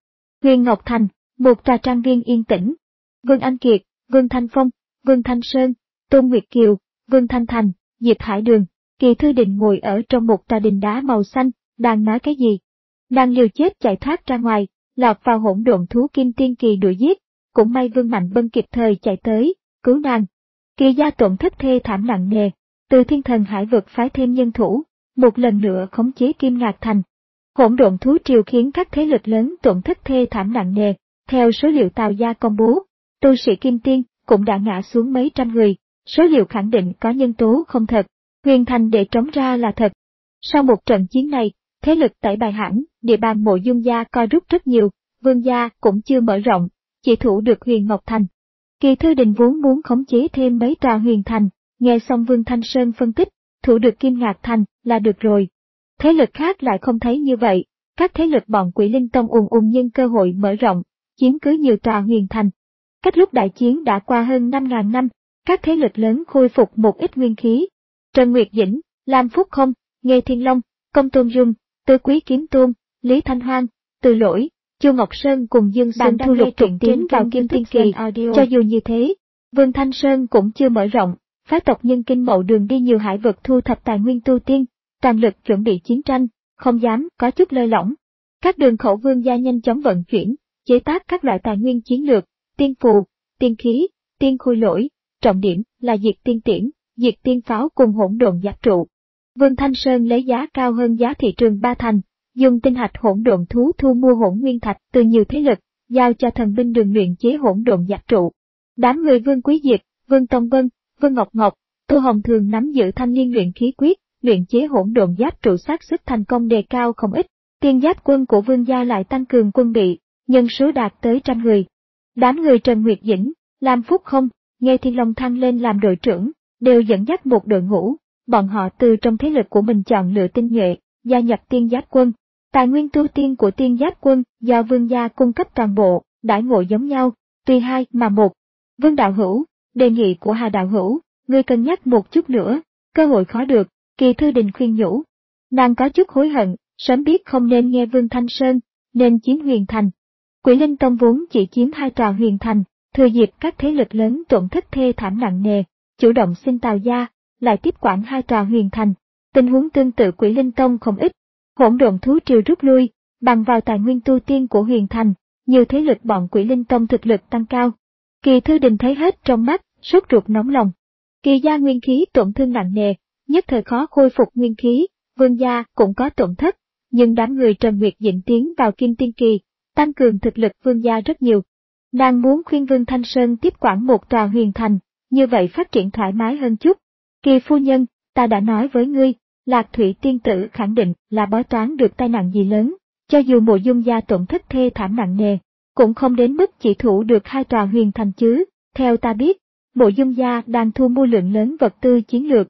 Huyền Ngọc Thành, một trà trang viên yên tĩnh. Vương Anh Kiệt, Vương Thanh Phong, Vương Thanh Sơn, Tôn Nguyệt Kiều, Vương Thanh Thành, Diệp Hải Đường, Kỳ Thư Đình ngồi ở trong một tòa đình đá màu xanh, đang nói cái gì. Đang liều chết chạy thoát ra ngoài, lọt vào hỗn độn thú Kim Tiên Kỳ đuổi giết, cũng may Vương Mạnh Bân kịp thời chạy tới, cứu nàng. Kỳ gia tổn thất thê thảm nặng nề, từ Thiên Thần Hải vực phái thêm nhân thủ, một lần nữa khống chế Kim Ngạc Thành. Hỗn độn thú triều khiến các thế lực lớn tổn thất thê thảm nặng nề, theo số liệu Tào gia công bố, tu sĩ Kim Tiên cũng đã ngã xuống mấy trăm người, số liệu khẳng định có nhân tố không thật, Huyền Thành để trống ra là thật. Sau một trận chiến này, thế lực tẩy bài hẳn, địa bàn Mộ Dung gia co rút rất nhiều, Vương gia cũng chưa mở rộng, chỉ thủ được Huyền Ngọc Thành. Kỳ Thư Đình vốn muốn khống chế thêm mấy tòa Huyền Thành, nghe xong Vương Thanh Sơn phân tích, thủ được Kim Ngạc Thành là được rồi. Thế lực khác lại không thấy như vậy, các thế lực bọn Quỷ Linh Tông ùn ùn nhân cơ hội mở rộng, chiếm cứ nhiều tòa Huyền Thành. Cách lúc đại chiến đã qua hơn năm ngàn năm, các thế lực lớn khôi phục một ít nguyên khí. Trần Nguyệt Dĩnh, Lam Phúc Không, Nghê Thiên Long, Công Tôn Dung, Tư Quý Kiếm Tôn, Lý Thanh Hoang, Từ Lỗi, Chu Ngọc Sơn cùng Dương Sơn thu lục trục tiến vào Kim Tiên Kỳ. Cho dù như thế, Vương Thanh Sơn cũng chưa mở rộng, phái tộc nhân Kinh Mậu Đường đi nhiều hải vực thu thập tài nguyên tu tiên, toàn lực chuẩn bị chiến tranh, không dám có chút lơi lỏng. Các đường khẩu Vương gia nhanh chóng vận chuyển, chế tác các loại tài nguyên chiến lược, tiên phù, tiên khí, tiên khôi lỗi, trọng điểm là diệt tiên tiễn, diệt tiên pháo cùng hỗn độn giáp trụ. Vương Thanh Sơn lấy giá cao hơn giá thị trường ba thành, dùng tinh hạch hỗn độn thú thu mua hỗn nguyên thạch từ nhiều thế lực, giao cho thần binh đường luyện chế hỗn độn giáp trụ. Đám người Vương Quý Diệp, Vương Tông Vân, Vương Ngọc Ngọc, Tô Hồng thường nắm giữ thanh niên luyện khí quyết, luyện chế hỗn độn giáp trụ xác suất thành công đề cao không ít. Tiên giáp quân của Vương gia lại tăng cường quân bị, nhân số đạt tới trăm người. Đám người Trần Nguyệt Dĩnh, Lam Phúc Không, Nghê Thiên Long thăng lên làm đội trưởng, đều dẫn dắt một đội ngũ, bọn họ từ trong thế lực của mình chọn lựa tinh nhuệ, gia nhập tiên giáp quân. Tài nguyên tu tiên của tiên giáp quân do Vương gia cung cấp toàn bộ, đãi ngộ giống nhau, tuy hai mà một. Vương đạo hữu, đề nghị của Hà đạo hữu, ngươi cân nhắc một chút nữa, cơ hội khó được, Kỳ Thư Đình khuyên nhủ. Nàng có chút hối hận, sớm biết không nên nghe Vương Thanh Sơn, nên chiếm Huyền Thành. Quỷ Linh Tông vốn chỉ chiếm hai tòa Huyền Thành, thừa dịp các thế lực lớn tổn thất thê thảm nặng nề, chủ động xin Tào gia, lại tiếp quản hai tòa Huyền Thành. Tình huống tương tự Quỷ Linh Tông không ít. Hỗn độn thú triều rút lui, bằng vào tài nguyên tu tiên của Huyền Thành, nhiều thế lực bọn Quỷ Linh Tông thực lực tăng cao. Kỳ Thư Đình thấy hết trong mắt, sốt ruột nóng lòng. Kỳ gia nguyên khí tổn thương nặng nề, nhất thời khó khôi phục nguyên khí, Vương gia cũng có tổn thất, nhưng đám người Trần Nguyệt Dĩnh tiến vào Kim Tiên Kỳ, tăng cường thực lực Vương gia rất nhiều. Nàng muốn khuyên Vương Thanh Sơn tiếp quản một tòa Huyền Thành, như vậy phát triển thoải mái hơn chút. Kỳ phu nhân, ta đã nói với ngươi, Lạc Thủy tiên tử khẳng định là bói toán được tai nạn gì lớn, cho dù Mộ Dung gia tổn thất thê thảm nặng nề, cũng không đến mức chỉ thủ được hai tòa Huyền Thành chứ, theo ta biết, Mộ Dung gia đang thu mua lượng lớn vật tư chiến lược.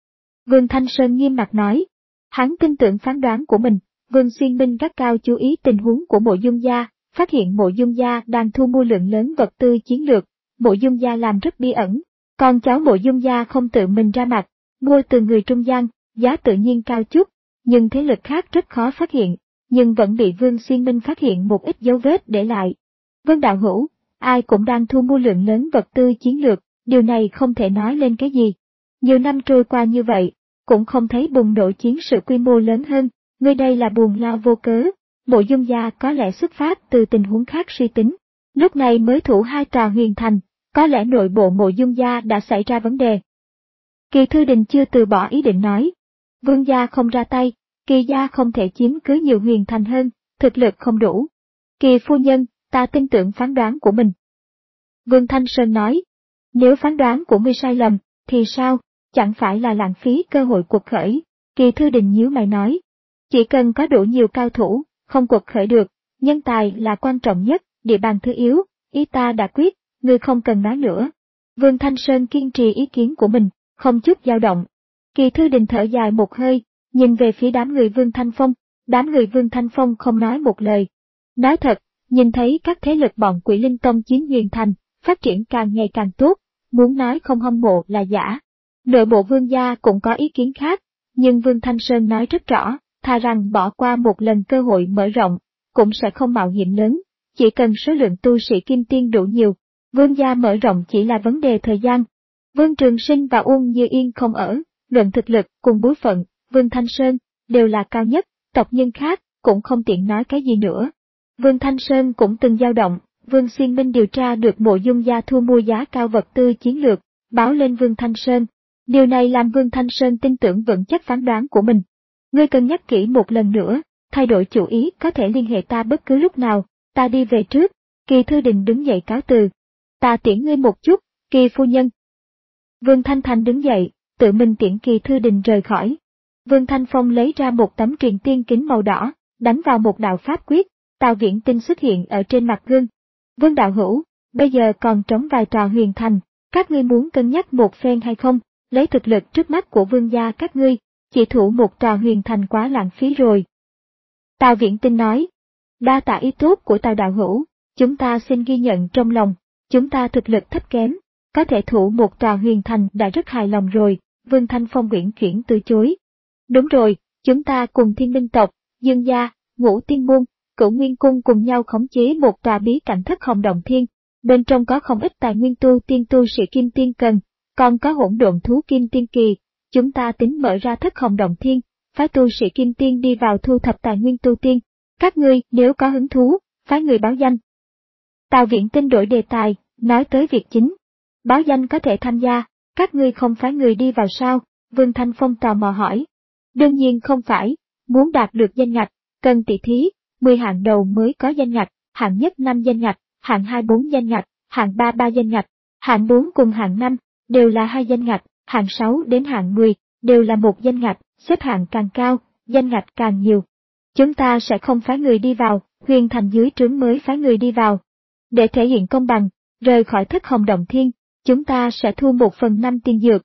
Vương Thanh Sơn nghiêm mặt nói, hắn tin tưởng phán đoán của mình. Vương Xuyên Minh gắt cao chú ý tình huống của Mộ Dung gia, phát hiện Mộ Dung gia đang thu mua lượng lớn vật tư chiến lược, Mộ Dung gia làm rất bí ẩn, còn cháu Mộ Dung gia không tự mình ra mặt, mua từ người trung gian, giá tự nhiên cao chút, nhưng thế lực khác rất khó phát hiện, nhưng vẫn bị Vương Xuyên Minh phát hiện một ít dấu vết để lại. Vương đạo hữu, ai cũng đang thu mua lượng lớn vật tư chiến lược, điều này không thể nói lên cái gì. Nhiều năm trôi qua như vậy, cũng không thấy bùng nổ chiến sự quy mô lớn hơn. Ngươi đây là buồn lo vô cớ, Mộ Dung gia có lẽ xuất phát từ tình huống khác suy tính. Lúc này mới thủ hai tòa Huyền Thành, có lẽ nội bộ Mộ Dung gia đã xảy ra vấn đề. Kỳ Thư Đình chưa từ bỏ ý định nói. Vương gia không ra tay, Kỳ gia không thể chiếm cứ nhiều Huyền Thành hơn, thực lực không đủ. Kỳ phu nhân, ta tin tưởng phán đoán của mình. Vương Thanh Sơn nói. Nếu phán đoán của ngươi sai lầm, thì sao, chẳng phải là lãng phí cơ hội cuộc khởi. Kỳ Thư Đình nhíu mày nói. Chỉ cần có đủ nhiều cao thủ, không cuộc khởi được, nhân tài là quan trọng nhất, địa bàn thứ yếu, ý ta đã quyết, ngươi không cần nói nữa. Vương Thanh Sơn kiên trì ý kiến của mình, không chút dao động. Kỳ Thư Đình thở dài một hơi, nhìn về phía đám người Vương Thanh Phong, đám người Vương Thanh Phong không nói một lời. Nói thật, nhìn thấy các thế lực bọn Quỷ Linh Tông chiến Huyền Thành, phát triển càng ngày càng tốt, muốn nói không hâm mộ là giả. Nội bộ Vương gia cũng có ý kiến khác, nhưng Vương Thanh Sơn nói rất rõ. Thà rằng bỏ qua một lần cơ hội mở rộng, cũng sẽ không mạo hiểm lớn, chỉ cần số lượng tu sĩ kim tiên đủ nhiều, vương gia mở rộng chỉ là vấn đề thời gian. Vương Trường Sinh và Uông Như Yên không ở, luận thực lực cùng bối phận, Vương Thanh Sơn đều là cao nhất, tộc nhân khác cũng không tiện nói cái gì nữa. Vương Thanh Sơn cũng từng dao động, Vương Xuyên Minh điều tra được Mộ Dung gia thu mua giá cao vật tư chiến lược, báo lên Vương Thanh Sơn. Điều này làm Vương Thanh Sơn tin tưởng vững chắc phán đoán của mình. Ngươi cân nhắc kỹ một lần nữa, thay đổi chủ ý có thể liên hệ ta bất cứ lúc nào, ta đi về trước. Kỳ Thư Đình đứng dậy cáo từ. Ta tiễn ngươi một chút, Kỳ phu nhân. Vương Thanh Thành đứng dậy, tự mình tiễn Kỳ Thư Đình rời khỏi. Vương Thanh Phong lấy ra một tấm truyền tiên kính màu đỏ, đánh vào một đạo pháp quyết, Tào Viễn Tinh xuất hiện ở trên mặt gương. Vương đạo hữu, bây giờ còn trống vài tòa huyền thành, các ngươi muốn cân nhắc một phen hay không? Lấy thực lực trước mắt của vương gia các ngươi, chỉ thủ một tòa huyền thành quá lãng phí rồi. Tào Viễn Tinh nói, đa tạ ý tốt của Tào đạo hữu, chúng ta xin ghi nhận trong lòng, chúng ta thực lực thấp kém, có thể thủ một tòa huyền thành đã rất hài lòng rồi. Vương Thanh Phong uyển chuyển từ chối. Đúng rồi, chúng ta cùng Thiên Minh tộc, Dương gia, Ngũ Tiên môn, Cửu Nguyên cung cùng nhau khống chế một tòa bí cảnh Thất Hồng Động Thiên, bên trong có không ít tài nguyên tu tiên tu sĩ kim tiên cần, còn có hỗn độn thú kim tiên kỳ, chúng ta tính mở ra Thất Hồng Động Thiên, phái tu sĩ kim tiên đi vào thu thập tài nguyên tu tiên, các ngươi nếu có hứng thú, phái người báo danh. Tào Viễn Tinh đổi đề tài, nói tới việc chính. Báo danh có thể tham gia, các ngươi không phái người đi vào sao? Vương Thanh Phong tò mò hỏi. Đương nhiên không phải, muốn đạt được danh ngạch, cần tỷ thí, mười hạng đầu mới có danh ngạch, hạng nhất năm danh ngạch, hạng hai bốn danh ngạch, hạng ba ba danh ngạch, hạng bốn cùng hạng năm đều là hai danh ngạch, hạng sáu đến hạng mười đều là một danh ngạch, xếp hạng càng cao, danh ngạch càng nhiều. Chúng ta sẽ không phái người đi vào, huyền thành dưới trướng mới phái người đi vào. Để thể hiện công bằng, rời khỏi Thất Hồng Động Thiên, chúng ta sẽ thu một phần năm tiên dược.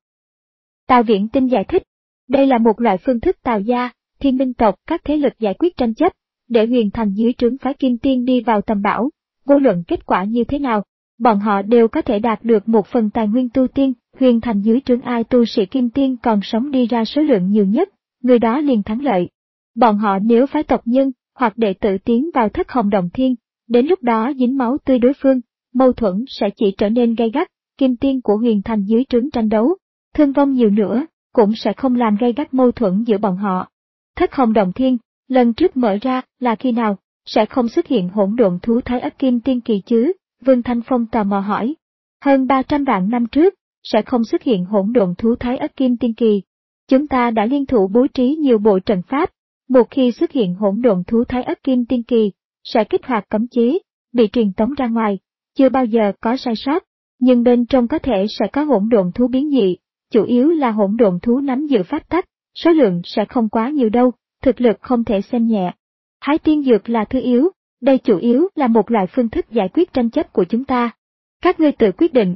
Tào Viễn Tinh giải thích, đây là một loại phương thức Tào gia, Thiên Minh tộc các thế lực giải quyết tranh chấp, để huyền thành dưới trướng phái kim tiên đi vào tầm bảo, vô luận kết quả như thế nào, bọn họ đều có thể đạt được một phần tài nguyên tu tiên, huyền thành dưới trướng ai tu sĩ kim tiên còn sống đi ra số lượng nhiều nhất, người đó liền thắng lợi. Bọn họ nếu phái tộc nhân, hoặc đệ tử tiến vào Thất Hồng Động Thiên, đến lúc đó dính máu tươi đối phương, mâu thuẫn sẽ chỉ trở nên gay gắt, kim tiên của huyền thành dưới trướng tranh đấu, thương vong nhiều nữa, cũng sẽ không làm gay gắt mâu thuẫn giữa bọn họ. Thất Hồng Động Thiên, lần trước mở ra là khi nào, sẽ không xuất hiện hỗn độn thú thái ất kim tiên kỳ chứ? Vương Thanh Phong tò mò hỏi. Hơn ba trăm vạn năm trước, sẽ không xuất hiện hỗn độn thú thái ất kim tiên kỳ. Chúng ta đã liên thủ bố trí nhiều bộ trận pháp, một khi xuất hiện hỗn độn thú thái ất kim tiên kỳ, sẽ kích hoạt cấm chế, bị truyền tống ra ngoài, chưa bao giờ có sai sót, nhưng bên trong có thể sẽ có hỗn độn thú biến dị, chủ yếu là hỗn độn thú nắm giữ pháp tắc, số lượng sẽ không quá nhiều đâu, thực lực không thể xem nhẹ. Hái tiên dược là thứ yếu, đây chủ yếu là một loại phương thức giải quyết tranh chấp của chúng ta. Các ngươi tự quyết định.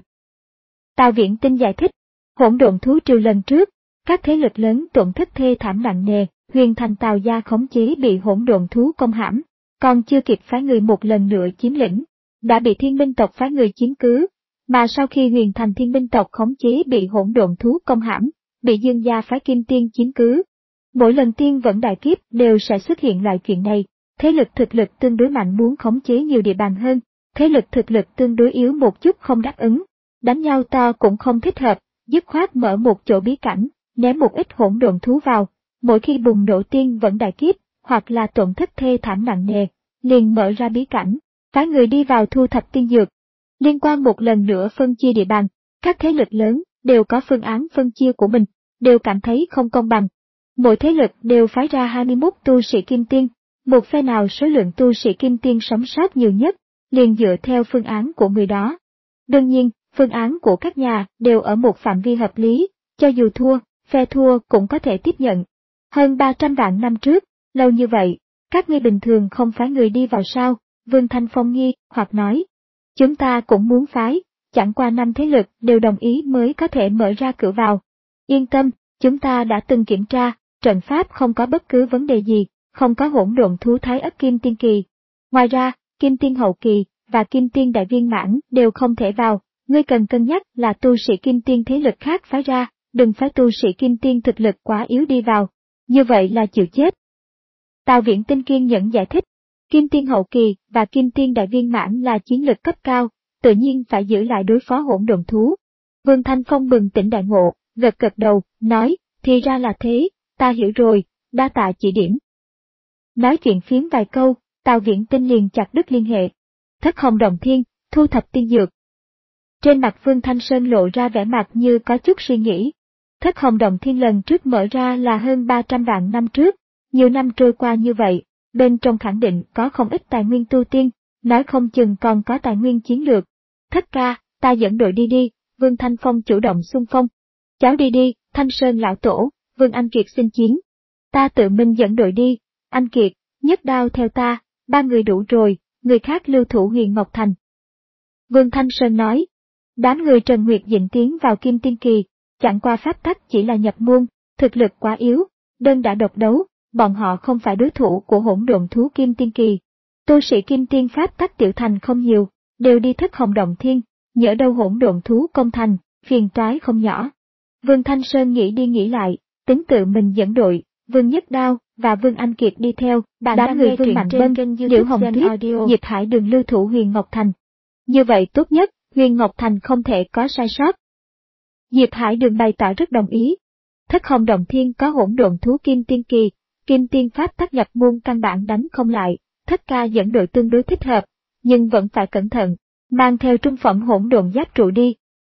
Tào Viễn Tinh giải thích, hỗn độn thú triều lần trước, các thế lực lớn tổn thất thê thảm nặng nề, huyền thành Tào gia khống chế bị hỗn độn thú công hãm, còn chưa kịp phái người một lần nữa chiếm lĩnh, đã bị Thiên Minh tộc phái người chiếm cứ, mà sau khi huyền thành Thiên Minh tộc khống chế bị hỗn độn thú công hãm, bị Dương gia phái Kim Tiên chiếm cứ. Mỗi lần tiên vẫn đại kiếp đều sẽ xuất hiện loại chuyện này, thế lực thực lực tương đối mạnh muốn khống chế nhiều địa bàn hơn, thế lực thực lực tương đối yếu một chút không đáp ứng, đánh nhau to cũng không thích hợp, dứt khoát mở một chỗ bí cảnh, ném một ít hỗn độn thú vào, mỗi khi bùng nổ tiên vẫn đại kiếp, hoặc là tổn thất thê thảm nặng nề, liền mở ra bí cảnh, phái người đi vào thu thập tiên dược. Liên quan một lần nữa phân chia địa bàn, các thế lực lớn đều có phương án phân chia của mình, đều cảm thấy không công bằng. Mỗi thế lực đều phái ra hai mươi mốt tu sĩ kim tiên, một phe nào số lượng tu sĩ kim tiên sống sót nhiều nhất, liền dựa theo phương án của người đó. Đương nhiên, phương án của các nhà đều ở một phạm vi hợp lý, cho dù thua, phe thua cũng có thể tiếp nhận. Hơn ba trăm vạn năm trước, lâu như vậy, các ngươi bình thường không phái người đi vào sao? Vương Thanh Phong nghi hoặc nói. Chúng ta cũng muốn phái, chẳng qua năm thế lực đều đồng ý mới có thể mở ra cửa vào. Yên tâm, chúng ta đã từng kiểm tra, trận pháp không có bất cứ vấn đề gì, không có hỗn độn thú thái ất kim tiên kỳ. Ngoài ra, kim tiên hậu kỳ và kim tiên đại viên mãn đều không thể vào, ngươi cần cân nhắc là tu sĩ kim tiên thế lực khác phái ra, đừng phái tu sĩ kim tiên thực lực quá yếu đi vào, như vậy là chịu chết. Tào Viễn Tinh kiên nhẫn giải thích, Kim tiên hậu kỳ và kim tiên đại viên mãn là chiến lực cấp cao, tự nhiên phải giữ lại đối phó hỗn độn thú. Vương Thanh Phong bừng tỉnh đại ngộ, gật gật đầu, nói, thì ra là thế, ta hiểu rồi, đa tạ chỉ điểm. Nói chuyện phiếm vài câu, Tào Viễn Tinh liền chặt đứt liên hệ. Thất Hồng Động Thiên, thu thập tiên dược. Trên mặt Vương Thanh Sơn lộ ra vẻ mặt như có chút suy nghĩ. Thất Hồng Động Thiên lần trước mở ra là hơn ba trăm vạn năm trước, nhiều năm trôi qua như vậy, bên trong khẳng định có không ít tài nguyên tu tiên, nói không chừng còn có tài nguyên chiến lược. Thất ca, ta dẫn đội đi đi, Vương Thanh Phong chủ động xung phong. Cháu đi đi, Thanh Sơn lão tổ, Vương Anh Kiệt xin chiến. Ta tự mình dẫn đội đi, Anh Kiệt, nhất đao theo ta, ba người đủ rồi, người khác lưu thủ Huyền Ngọc Thành. Vương Thanh Sơn nói, đám người Trần Nguyệt Dĩnh tiến vào Kim Tiên Kỳ, chẳng qua pháp tắc chỉ là nhập môn, thực lực quá yếu, đơn đã độc đấu, bọn họ không phải đối thủ của hỗn độn thú Kim Tiên Kỳ. Tu sĩ Kim Tiên pháp tắc tiểu thành không nhiều, đều đi Thất Hồng Động Thiên, nhỡ đâu hỗn độn thú công thành, phiền toái không nhỏ. Vương Thanh Sơn nghĩ đi nghĩ lại, tính tự mình dẫn đội, Vương Nhất Đao và Vương Anh Kiệt đi theo, đám người Vương Mạnh Bân, Liễu Hồng Tuyết, Diệp Hải Đường lưu thủ Huyền Ngọc Thành. Như vậy tốt nhất, Huyền Ngọc Thành không thể có sai sót. Diệp Hải Đường bày tỏ rất đồng ý. Thất Hồng Động Thiên có hỗn độn thú Kim Tiên Kỳ, Kim Tiên pháp tắc nhập môn căn bản đánh không lại, Thất ca dẫn đội tương đối thích hợp, nhưng vẫn phải cẩn thận, mang theo trung phẩm hỗn độn giáp trụ đi.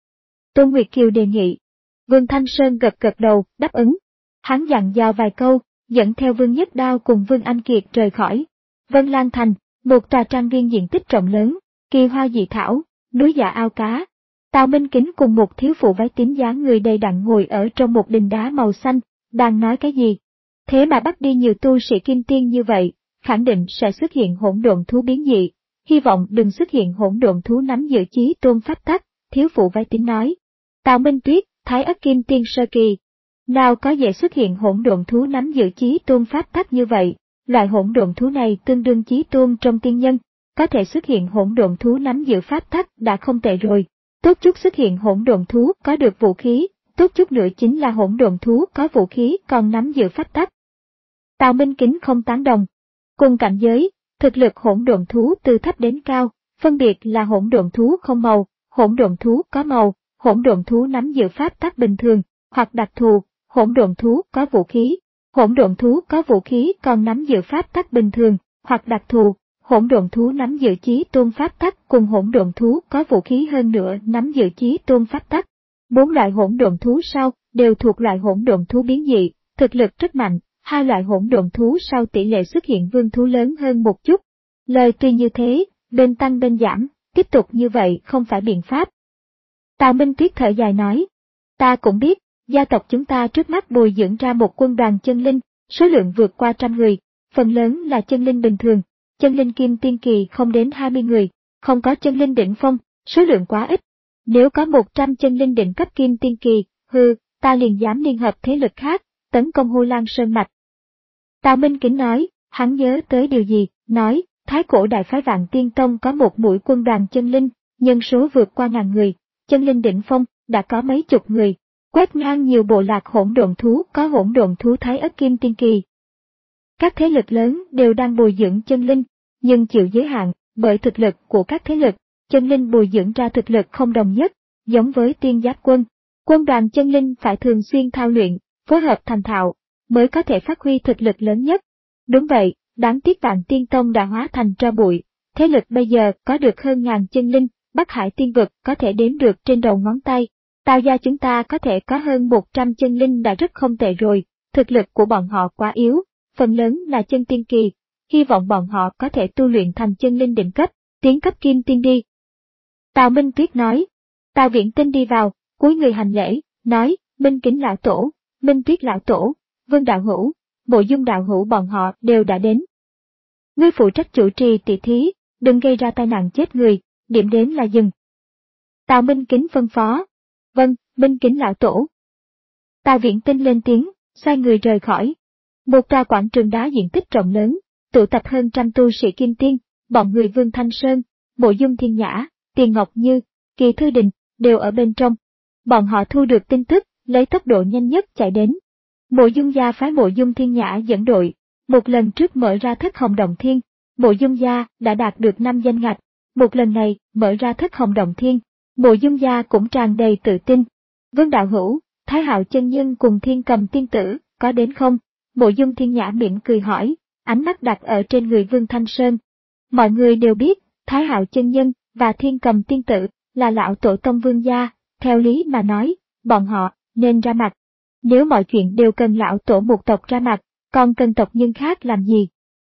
Tôn Nguyệt Kiều đề nghị. Vương Thanh Sơn gật gật đầu, đáp ứng. Hắn dặn dò vài câu, dẫn theo Vương Nhất Đao cùng Vương Anh Kiệt rời khỏi. Vân Lan Thành, một tòa trang viên diện tích rộng lớn, kỳ hoa dị thảo, núi dạ ao cá. Tào Minh Kính cùng một thiếu phụ váy tím dáng người đầy đặn ngồi ở trong một đình đá màu xanh, đang nói cái gì. Thế mà bắt đi nhiều tu sĩ kim tiên như vậy, khẳng định sẽ xuất hiện hỗn độn thú biến dị. Hy vọng đừng xuất hiện hỗn độn thú nắm giữ chí tôn pháp tắc, thiếu phụ váy tím nói. Tào Minh Tuyết, Thái Ất Kim Tiên sơ kỳ. Nào có dễ xuất hiện hỗn độn thú nắm giữ chí tôn pháp tắc như vậy, loại hỗn độn thú này tương đương chí tôn trong tiên nhân, có thể xuất hiện hỗn độn thú nắm giữ pháp tắc đã không tệ rồi. Tốt chút xuất hiện hỗn độn thú có được vũ khí, tốt chút nữa chính là hỗn độn thú có vũ khí còn nắm giữ pháp tắc. Tào Minh Kính không tán đồng. Cùng cảnh giới, thực lực hỗn độn thú từ thấp đến cao, phân biệt là hỗn độn thú không màu, hỗn độn thú có màu, hỗn độn thú nắm giữ pháp tắc bình thường, hoặc đặc thù, hỗn độn thú có vũ khí, hỗn độn thú có vũ khí còn nắm giữ pháp tắc bình thường, hoặc đặc thù, hỗn độn thú nắm giữ chí tôn pháp tắc cùng hỗn độn thú có vũ khí hơn nữa nắm giữ chí tôn pháp tắc. Bốn loại hỗn độn thú sau đều thuộc loại hỗn độn thú biến dị, thực lực rất mạnh, hai loại hỗn độn thú sau tỷ lệ xuất hiện vương thú lớn hơn một chút. Lời tuy như thế, bên tăng bên giảm, tiếp tục như vậy không phải biện pháp. Tào Minh Tuyết thở dài nói, ta cũng biết, gia tộc chúng ta trước mắt bồi dưỡng ra một quân đoàn chân linh, số lượng vượt qua trăm người, phần lớn là chân linh bình thường, chân linh kim tiên kỳ không đến hai mươi người, không có chân linh đỉnh phong, số lượng quá ít. Nếu có một trăm chân linh đỉnh cấp kim tiên kỳ, hừ, ta liền dám liên hợp thế lực khác, tấn công Hồ Lan Sơn Mạch. Tào Minh Kính nói, hắn nhớ tới điều gì, nói, Thái Cổ Đại Phái Vạn Tiên Tông có một mũi quân đoàn chân linh, nhân số vượt qua ngàn người, chân linh đỉnh phong, đã có mấy chục người, quét ngang nhiều bộ lạc hỗn độn thú có hỗn độn thú Thái Ất Kim Tiên Kỳ. Các thế lực lớn đều đang bồi dưỡng chân linh, nhưng chịu giới hạn, bởi thực lực của các thế lực, chân linh bồi dưỡng ra thực lực không đồng nhất, giống với tiên giáp quân. Quân đoàn chân linh phải thường xuyên thao luyện, phối hợp thành thạo, mới có thể phát huy thực lực lớn nhất. Đúng vậy, đáng tiếc Vạn Tiên Tông đã hóa thành tro bụi, thế lực bây giờ có được hơn ngàn chân linh, Bắc Hải tiên vực có thể đếm được trên đầu ngón tay. Tào gia chúng ta có thể có hơn một trăm chân linh đã rất không tệ rồi, thực lực của bọn họ quá yếu, phần lớn là chân tiên kỳ, hy vọng bọn họ có thể tu luyện thành chân linh đỉnh cấp, tiến cấp kim tiên đi. Tào Minh Tuyết nói. Tào Viễn Tinh đi vào, cúi người hành lễ, nói, Minh Kính lão tổ, Minh Tuyết lão tổ, Vương đạo hữu, Mộ Dung đạo hữu bọn họ đều đã đến. Ngươi phụ trách chủ trì tỷ thí, đừng gây ra tai nạn chết người, điểm đến là dừng. Tào Minh Kính phân phó. Vâng, Minh Kính lão tổ. Tào Viễn Tinh lên tiếng, xoay người rời khỏi. Một tòa quảng trường đá diện tích rộng lớn, tụ tập hơn trăm tu sĩ kim tiên, bọn người Vương Thanh Sơn, Mộ Dung Thiên Nhã, Tiền Ngọc Như, Kỳ Thư Đình, đều ở bên trong. Bọn họ thu được tin tức, lấy tốc độ nhanh nhất chạy đến. Mộ Dung gia phái Mộ Dung Thiên Nhã dẫn đội, một lần trước mở ra Thất Hồng Động Thiên, Mộ Dung gia đã đạt được năm danh ngạch, một lần này mở ra thất hồng động thiên, Mộ Dung gia cũng tràn đầy tự tin. Vương đạo hữu, Thái Hạo chân nhân cùng Thiên Cầm tiên tử, có đến không? Mộ Dung Thiên Nhã mỉm cười hỏi, ánh mắt đặt ở trên người Vương Thanh Sơn. Mọi người đều biết, Thái Hạo chân nhân và Thiên Cầm tiên tử là lão tổ tông Vương gia, theo lý mà nói, bọn họ nên ra mặt. Nếu mọi chuyện đều cần lão tổ một tộc ra mặt, còn cần tộc nhân khác làm gì?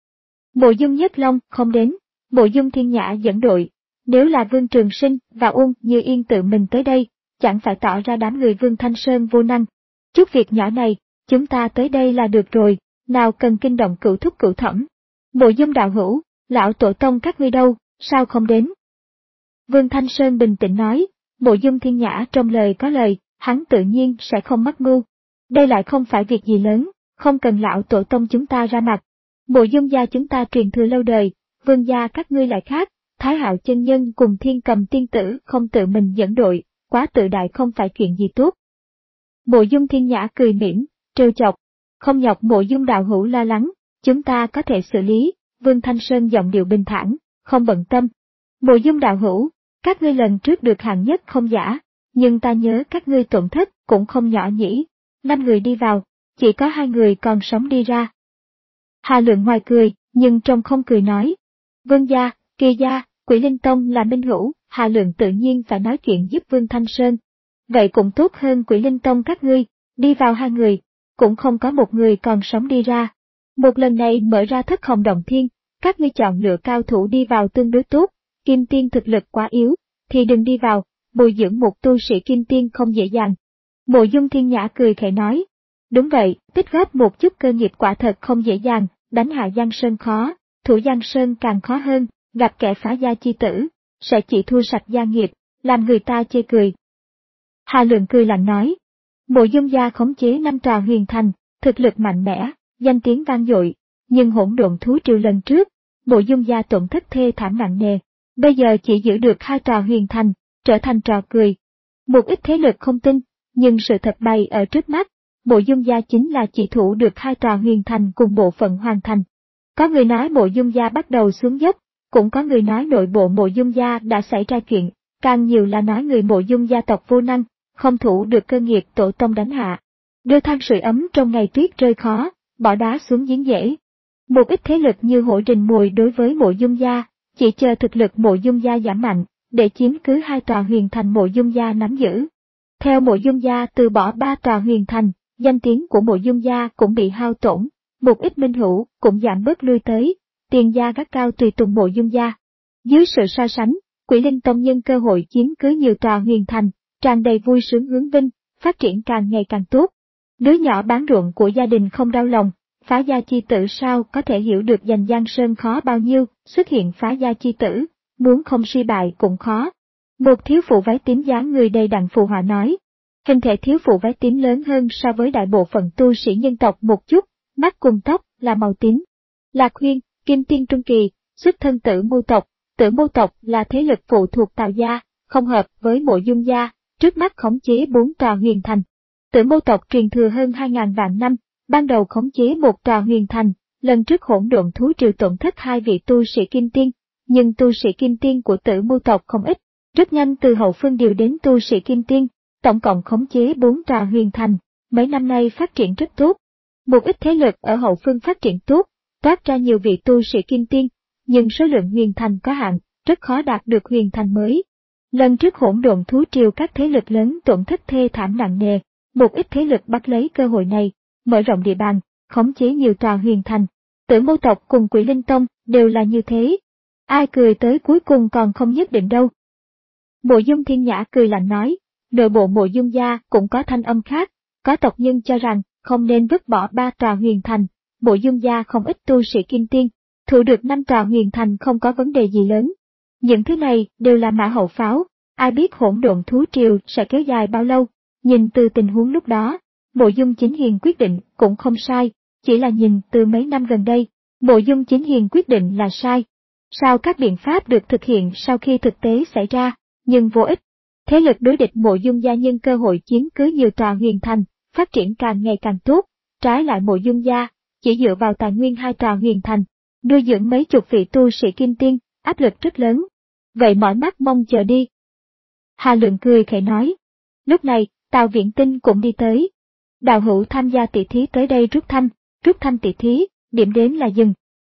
Mộ Dung Nhất Long không đến, Mộ Dung Thiên Nhã dẫn đội. Nếu là Vương Trường Sinh và Uông Như Yên tự mình tới đây, chẳng phải tỏ ra đám người Vương Thanh Sơn vô năng. Chút việc nhỏ này, chúng ta tới đây là được rồi, nào cần kinh động cửu thúc cửu thẩm. Mộ Dung đạo hữu, lão tổ tông các ngươi đâu, sao không đến? Vương Thanh Sơn bình tĩnh nói, Mộ Dung Thiên Nhã trong lời có lời, hắn tự nhiên sẽ không mắc mưu. Đây lại không phải việc gì lớn, không cần lão tổ tông chúng ta ra mặt. Mộ Dung gia chúng ta truyền thừa lâu đời, Vương gia các ngươi lại khác, Thái Hạo chân nhân cùng Thiên Cầm tiên tử không tự mình dẫn đội, quá tự đại không phải chuyện gì tốt. Mộ Dung Thiên Nhã cười mỉm, trêu chọc, không nhọc Mộ Dung đạo hữu lo lắng, chúng ta có thể xử lý. Vương Thanh Sơn giọng điệu bình thản, không bận tâm. Mộ Dung đạo hữu, các ngươi lần trước được hạng nhất không giả, nhưng ta nhớ các ngươi tổn thất cũng không nhỏ nhỉ. Năm người đi vào, chỉ có hai người còn sống đi ra. Hà Lượng ngoài cười, nhưng trong không cười nói. Vương gia, Kỳ gia, Quỷ Linh Tông là minh hữu, Hà Lượng tự nhiên phải nói chuyện giúp Vương Thanh Sơn. Vậy cũng tốt hơn Quỷ Linh Tông các ngươi, đi vào hai người, cũng không có một người còn sống đi ra. Một lần này mở ra thất hồng động thiên, các ngươi chọn lựa cao thủ đi vào tương đối tốt, kim tiên thực lực quá yếu, thì đừng đi vào, bồi dưỡng một tu sĩ kim tiên không dễ dàng. Mộ Dung Thiên Nhã cười khẽ nói, đúng vậy, tích góp một chút cơ nghiệp quả thật không dễ dàng, đánh hạ Giang Sơn khó, thủ Giang Sơn càng khó hơn, gặp kẻ phá gia chi tử, sẽ chỉ thua sạch gia nghiệp, làm người ta chê cười. Hà Lượng cười lạnh nói, Mộ Dung gia khống chế năm tòa huyền thành, thực lực mạnh mẽ, danh tiếng vang dội, nhưng hỗn độn thú triều lần trước, Mộ Dung gia tổn thất thê thảm nặng nề, bây giờ chỉ giữ được hai tòa huyền thành, trở thành trò cười. Một ít thế lực không tin, nhưng sự thật bày ở trước mắt, Mộ Dung gia chính là chỉ thủ được hai tòa huyền thành cùng bộ phận hoàn thành. Có người nói Mộ Dung gia bắt đầu xuống dốc, cũng có người nói nội bộ Mộ Dung gia đã xảy ra chuyện, càng nhiều là nói người Mộ Dung gia tộc vô năng, không thủ được cơ nghiệp tổ tông đánh hạ. Đưa than sưởi ấm trong ngày tuyết rơi khó, bỏ đá xuống giếng dễ. Một ít thế lực như hổ rình mồi đối với Mộ Dung gia, chỉ chờ thực lực Mộ Dung gia giảm mạnh, để chiếm cứ hai tòa huyền thành Mộ Dung gia nắm giữ. Theo Mộ Dung gia từ bỏ ba tòa huyền thành, danh tiếng của Mộ Dung gia cũng bị hao tổn, một ít minh hữu cũng giảm bớt lui tới, tiền gia gắt cao tùy tùng Mộ Dung gia. Dưới sự so sánh, Quỷ Linh Tông nhân cơ hội chiếm cứ nhiều tòa huyền thành, tràn đầy vui sướng hướng vinh, phát triển càng ngày càng tốt. Đứa nhỏ bán ruộng của gia đình không đau lòng, phá gia chi tử sao có thể hiểu được giành Giang Sơn khó bao nhiêu, xuất hiện phá gia chi tử, muốn không suy bại cũng khó. Một thiếu phụ váy tím dáng người đầy đặn phù họa nói. Hình thể thiếu phụ váy tím lớn hơn so với đại bộ phận tu sĩ nhân tộc một chút, mắt cùng tóc là màu tím. Lạc Huyên, kim tiên trung kỳ, xuất thân Tử Mưu tộc, Tử Mưu tộc là thế lực phụ thuộc Tào gia, không hợp với Mộ Dung gia, trước mắt khống chế bốn tòa huyền thành. Tử Mưu tộc truyền thừa hơn hai ngàn vạn năm, ban đầu khống chế một tòa huyền thành, lần trước hỗn độn thú triều tổn thất hai vị tu sĩ kim tiên, nhưng tu sĩ kim tiên của Tử Mưu tộc không ít, rất nhanh từ hậu phương điều đến tu sĩ kim tiên, tổng cộng khống chế bốn tòa huyền thành, mấy năm nay phát triển rất tốt. Một ít thế lực ở hậu phương phát triển tốt, toát ra nhiều vị tu sĩ kim tiên, nhưng số lượng huyền thành có hạn, rất khó đạt được huyền thành mới. Lần trước hỗn độn thú triều các thế lực lớn tổn thất thê thảm nặng nề, một ít thế lực bắt lấy cơ hội này, mở rộng địa bàn, khống chế nhiều tòa huyền thành. Tử Mưu tộc cùng Quỷ Linh Tông đều là như thế. Ai cười tới cuối cùng còn không nhất định đâu. Mộ Dung Thiên Nhã cười lạnh nói, nội bộ Mộ Dung gia cũng có thanh âm khác, có tộc nhân cho rằng không nên vứt bỏ ba tòa huyền thành, Mộ Dung gia không ít tu sĩ kim tiên, thủ được năm tòa huyền thành không có vấn đề gì lớn. Những thứ này đều là mã hậu pháo, ai biết hỗn độn thú triều sẽ kéo dài bao lâu, nhìn từ tình huống lúc đó, Mộ Dung Chính Hiền quyết định cũng không sai, chỉ là nhìn từ mấy năm gần đây, Mộ Dung Chính Hiền quyết định là sai. Sao các biện pháp được thực hiện sau khi thực tế xảy ra, nhưng vô ích. Thế lực đối địch Mộ Dung gia nhân cơ hội chiếm cứ nhiều tòa huyền thành, phát triển càng ngày càng tốt, trái lại Mộ Dung gia, chỉ dựa vào tài nguyên hai tòa huyền thành, nuôi dưỡng mấy chục vị tu sĩ kim tiên, áp lực rất lớn. Vậy mỏi mắt mong chờ đi. Hà Lượng cười khẩy nói. Lúc này, Tào Viễn Tinh cũng đi tới. Đạo hữu tham gia tỷ thí tới đây rút thăm, rút thăm tỷ thí, điểm đến là dừng.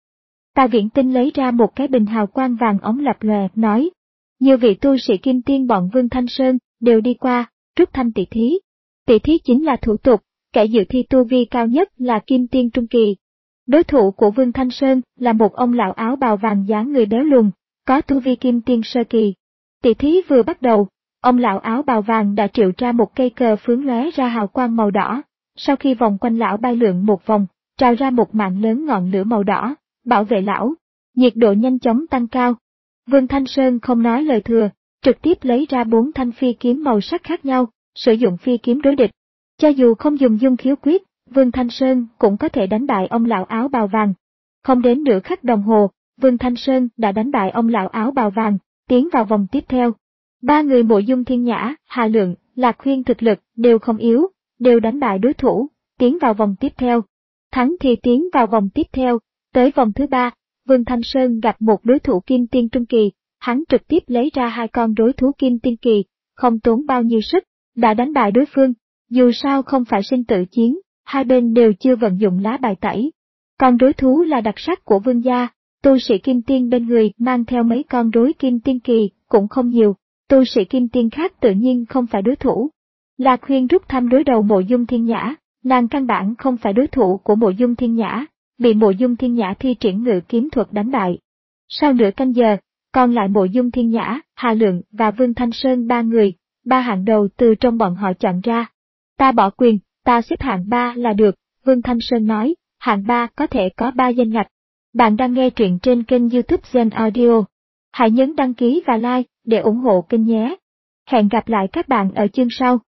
Tào Viễn Tinh lấy ra một cái bình hào quang vàng óng lập lòe, nói. Nhiều vị tu sĩ kim tiên bọn Vương Thanh Sơn đều đi qua, rút thăm tỷ thí. Tỷ thí chính là thủ tục, kẻ dự thi tu vi cao nhất là kim tiên trung kỳ. Đối thủ của Vương Thanh Sơn là một ông lão áo bào vàng dáng người béo lùn, có tu vi kim tiên sơ kỳ. Tỷ thí vừa bắt đầu, ông lão áo bào vàng đã triệu ra một cây cờ phướng lóe ra hào quang màu đỏ, sau khi vòng quanh lão bay lượn một vòng, trào ra một mạng lớn ngọn lửa màu đỏ, bảo vệ lão. Nhiệt độ nhanh chóng tăng cao. Vương Thanh Sơn không nói lời thừa, trực tiếp lấy ra bốn thanh phi kiếm màu sắc khác nhau, sử dụng phi kiếm đối địch. Cho dù không dùng dung khiếu quyết, Vương Thanh Sơn cũng có thể đánh bại ông lão áo bào vàng. Không đến nửa khắc đồng hồ, Vương Thanh Sơn đã đánh bại ông lão áo bào vàng, tiến vào vòng tiếp theo. Ba người Mộ Dung Thiên Nhã, Hà Lượng, Lạc Khuyên thực lực đều không yếu, đều đánh bại đối thủ, tiến vào vòng tiếp theo. Thắng thì tiến vào vòng tiếp theo, tới vòng thứ ba, Vương Thanh Sơn gặp một đối thủ kim tiên trung kỳ, hắn trực tiếp lấy ra hai con đối thú kim tiên kỳ, không tốn bao nhiêu sức, đã đánh bại đối phương. Dù sao không phải sinh tử chiến, hai bên đều chưa vận dụng lá bài tẩy. Con đối thú là đặc sắc của Vương gia, tu sĩ kim tiên bên người mang theo mấy con rối kim tiên kỳ, cũng không nhiều, tu sĩ kim tiên khác tự nhiên không phải đối thủ. Lạc Khuyên rút thăm đối đầu Mộ Dung Thiên Nhã, nàng căn bản không phải đối thủ của Mộ Dung Thiên Nhã, bị Mộ Dung Thiên Nhã thi triển ngự kiếm thuật đánh bại. Sau nửa canh giờ, còn lại Mộ Dung Thiên Nhã, Hà Lượng và Vương Thanh Sơn ba người, ba hạng đầu từ trong bọn họ chọn ra. Ta bỏ quyền, ta xếp hạng ba là được, Vương Thanh Sơn nói, hạng ba có thể có ba danh ngạch. Bạn đang nghe truyện trên kênh YouTube Gen Audio. Hãy nhấn đăng ký và like để ủng hộ kênh nhé. Hẹn gặp lại các bạn ở chương sau.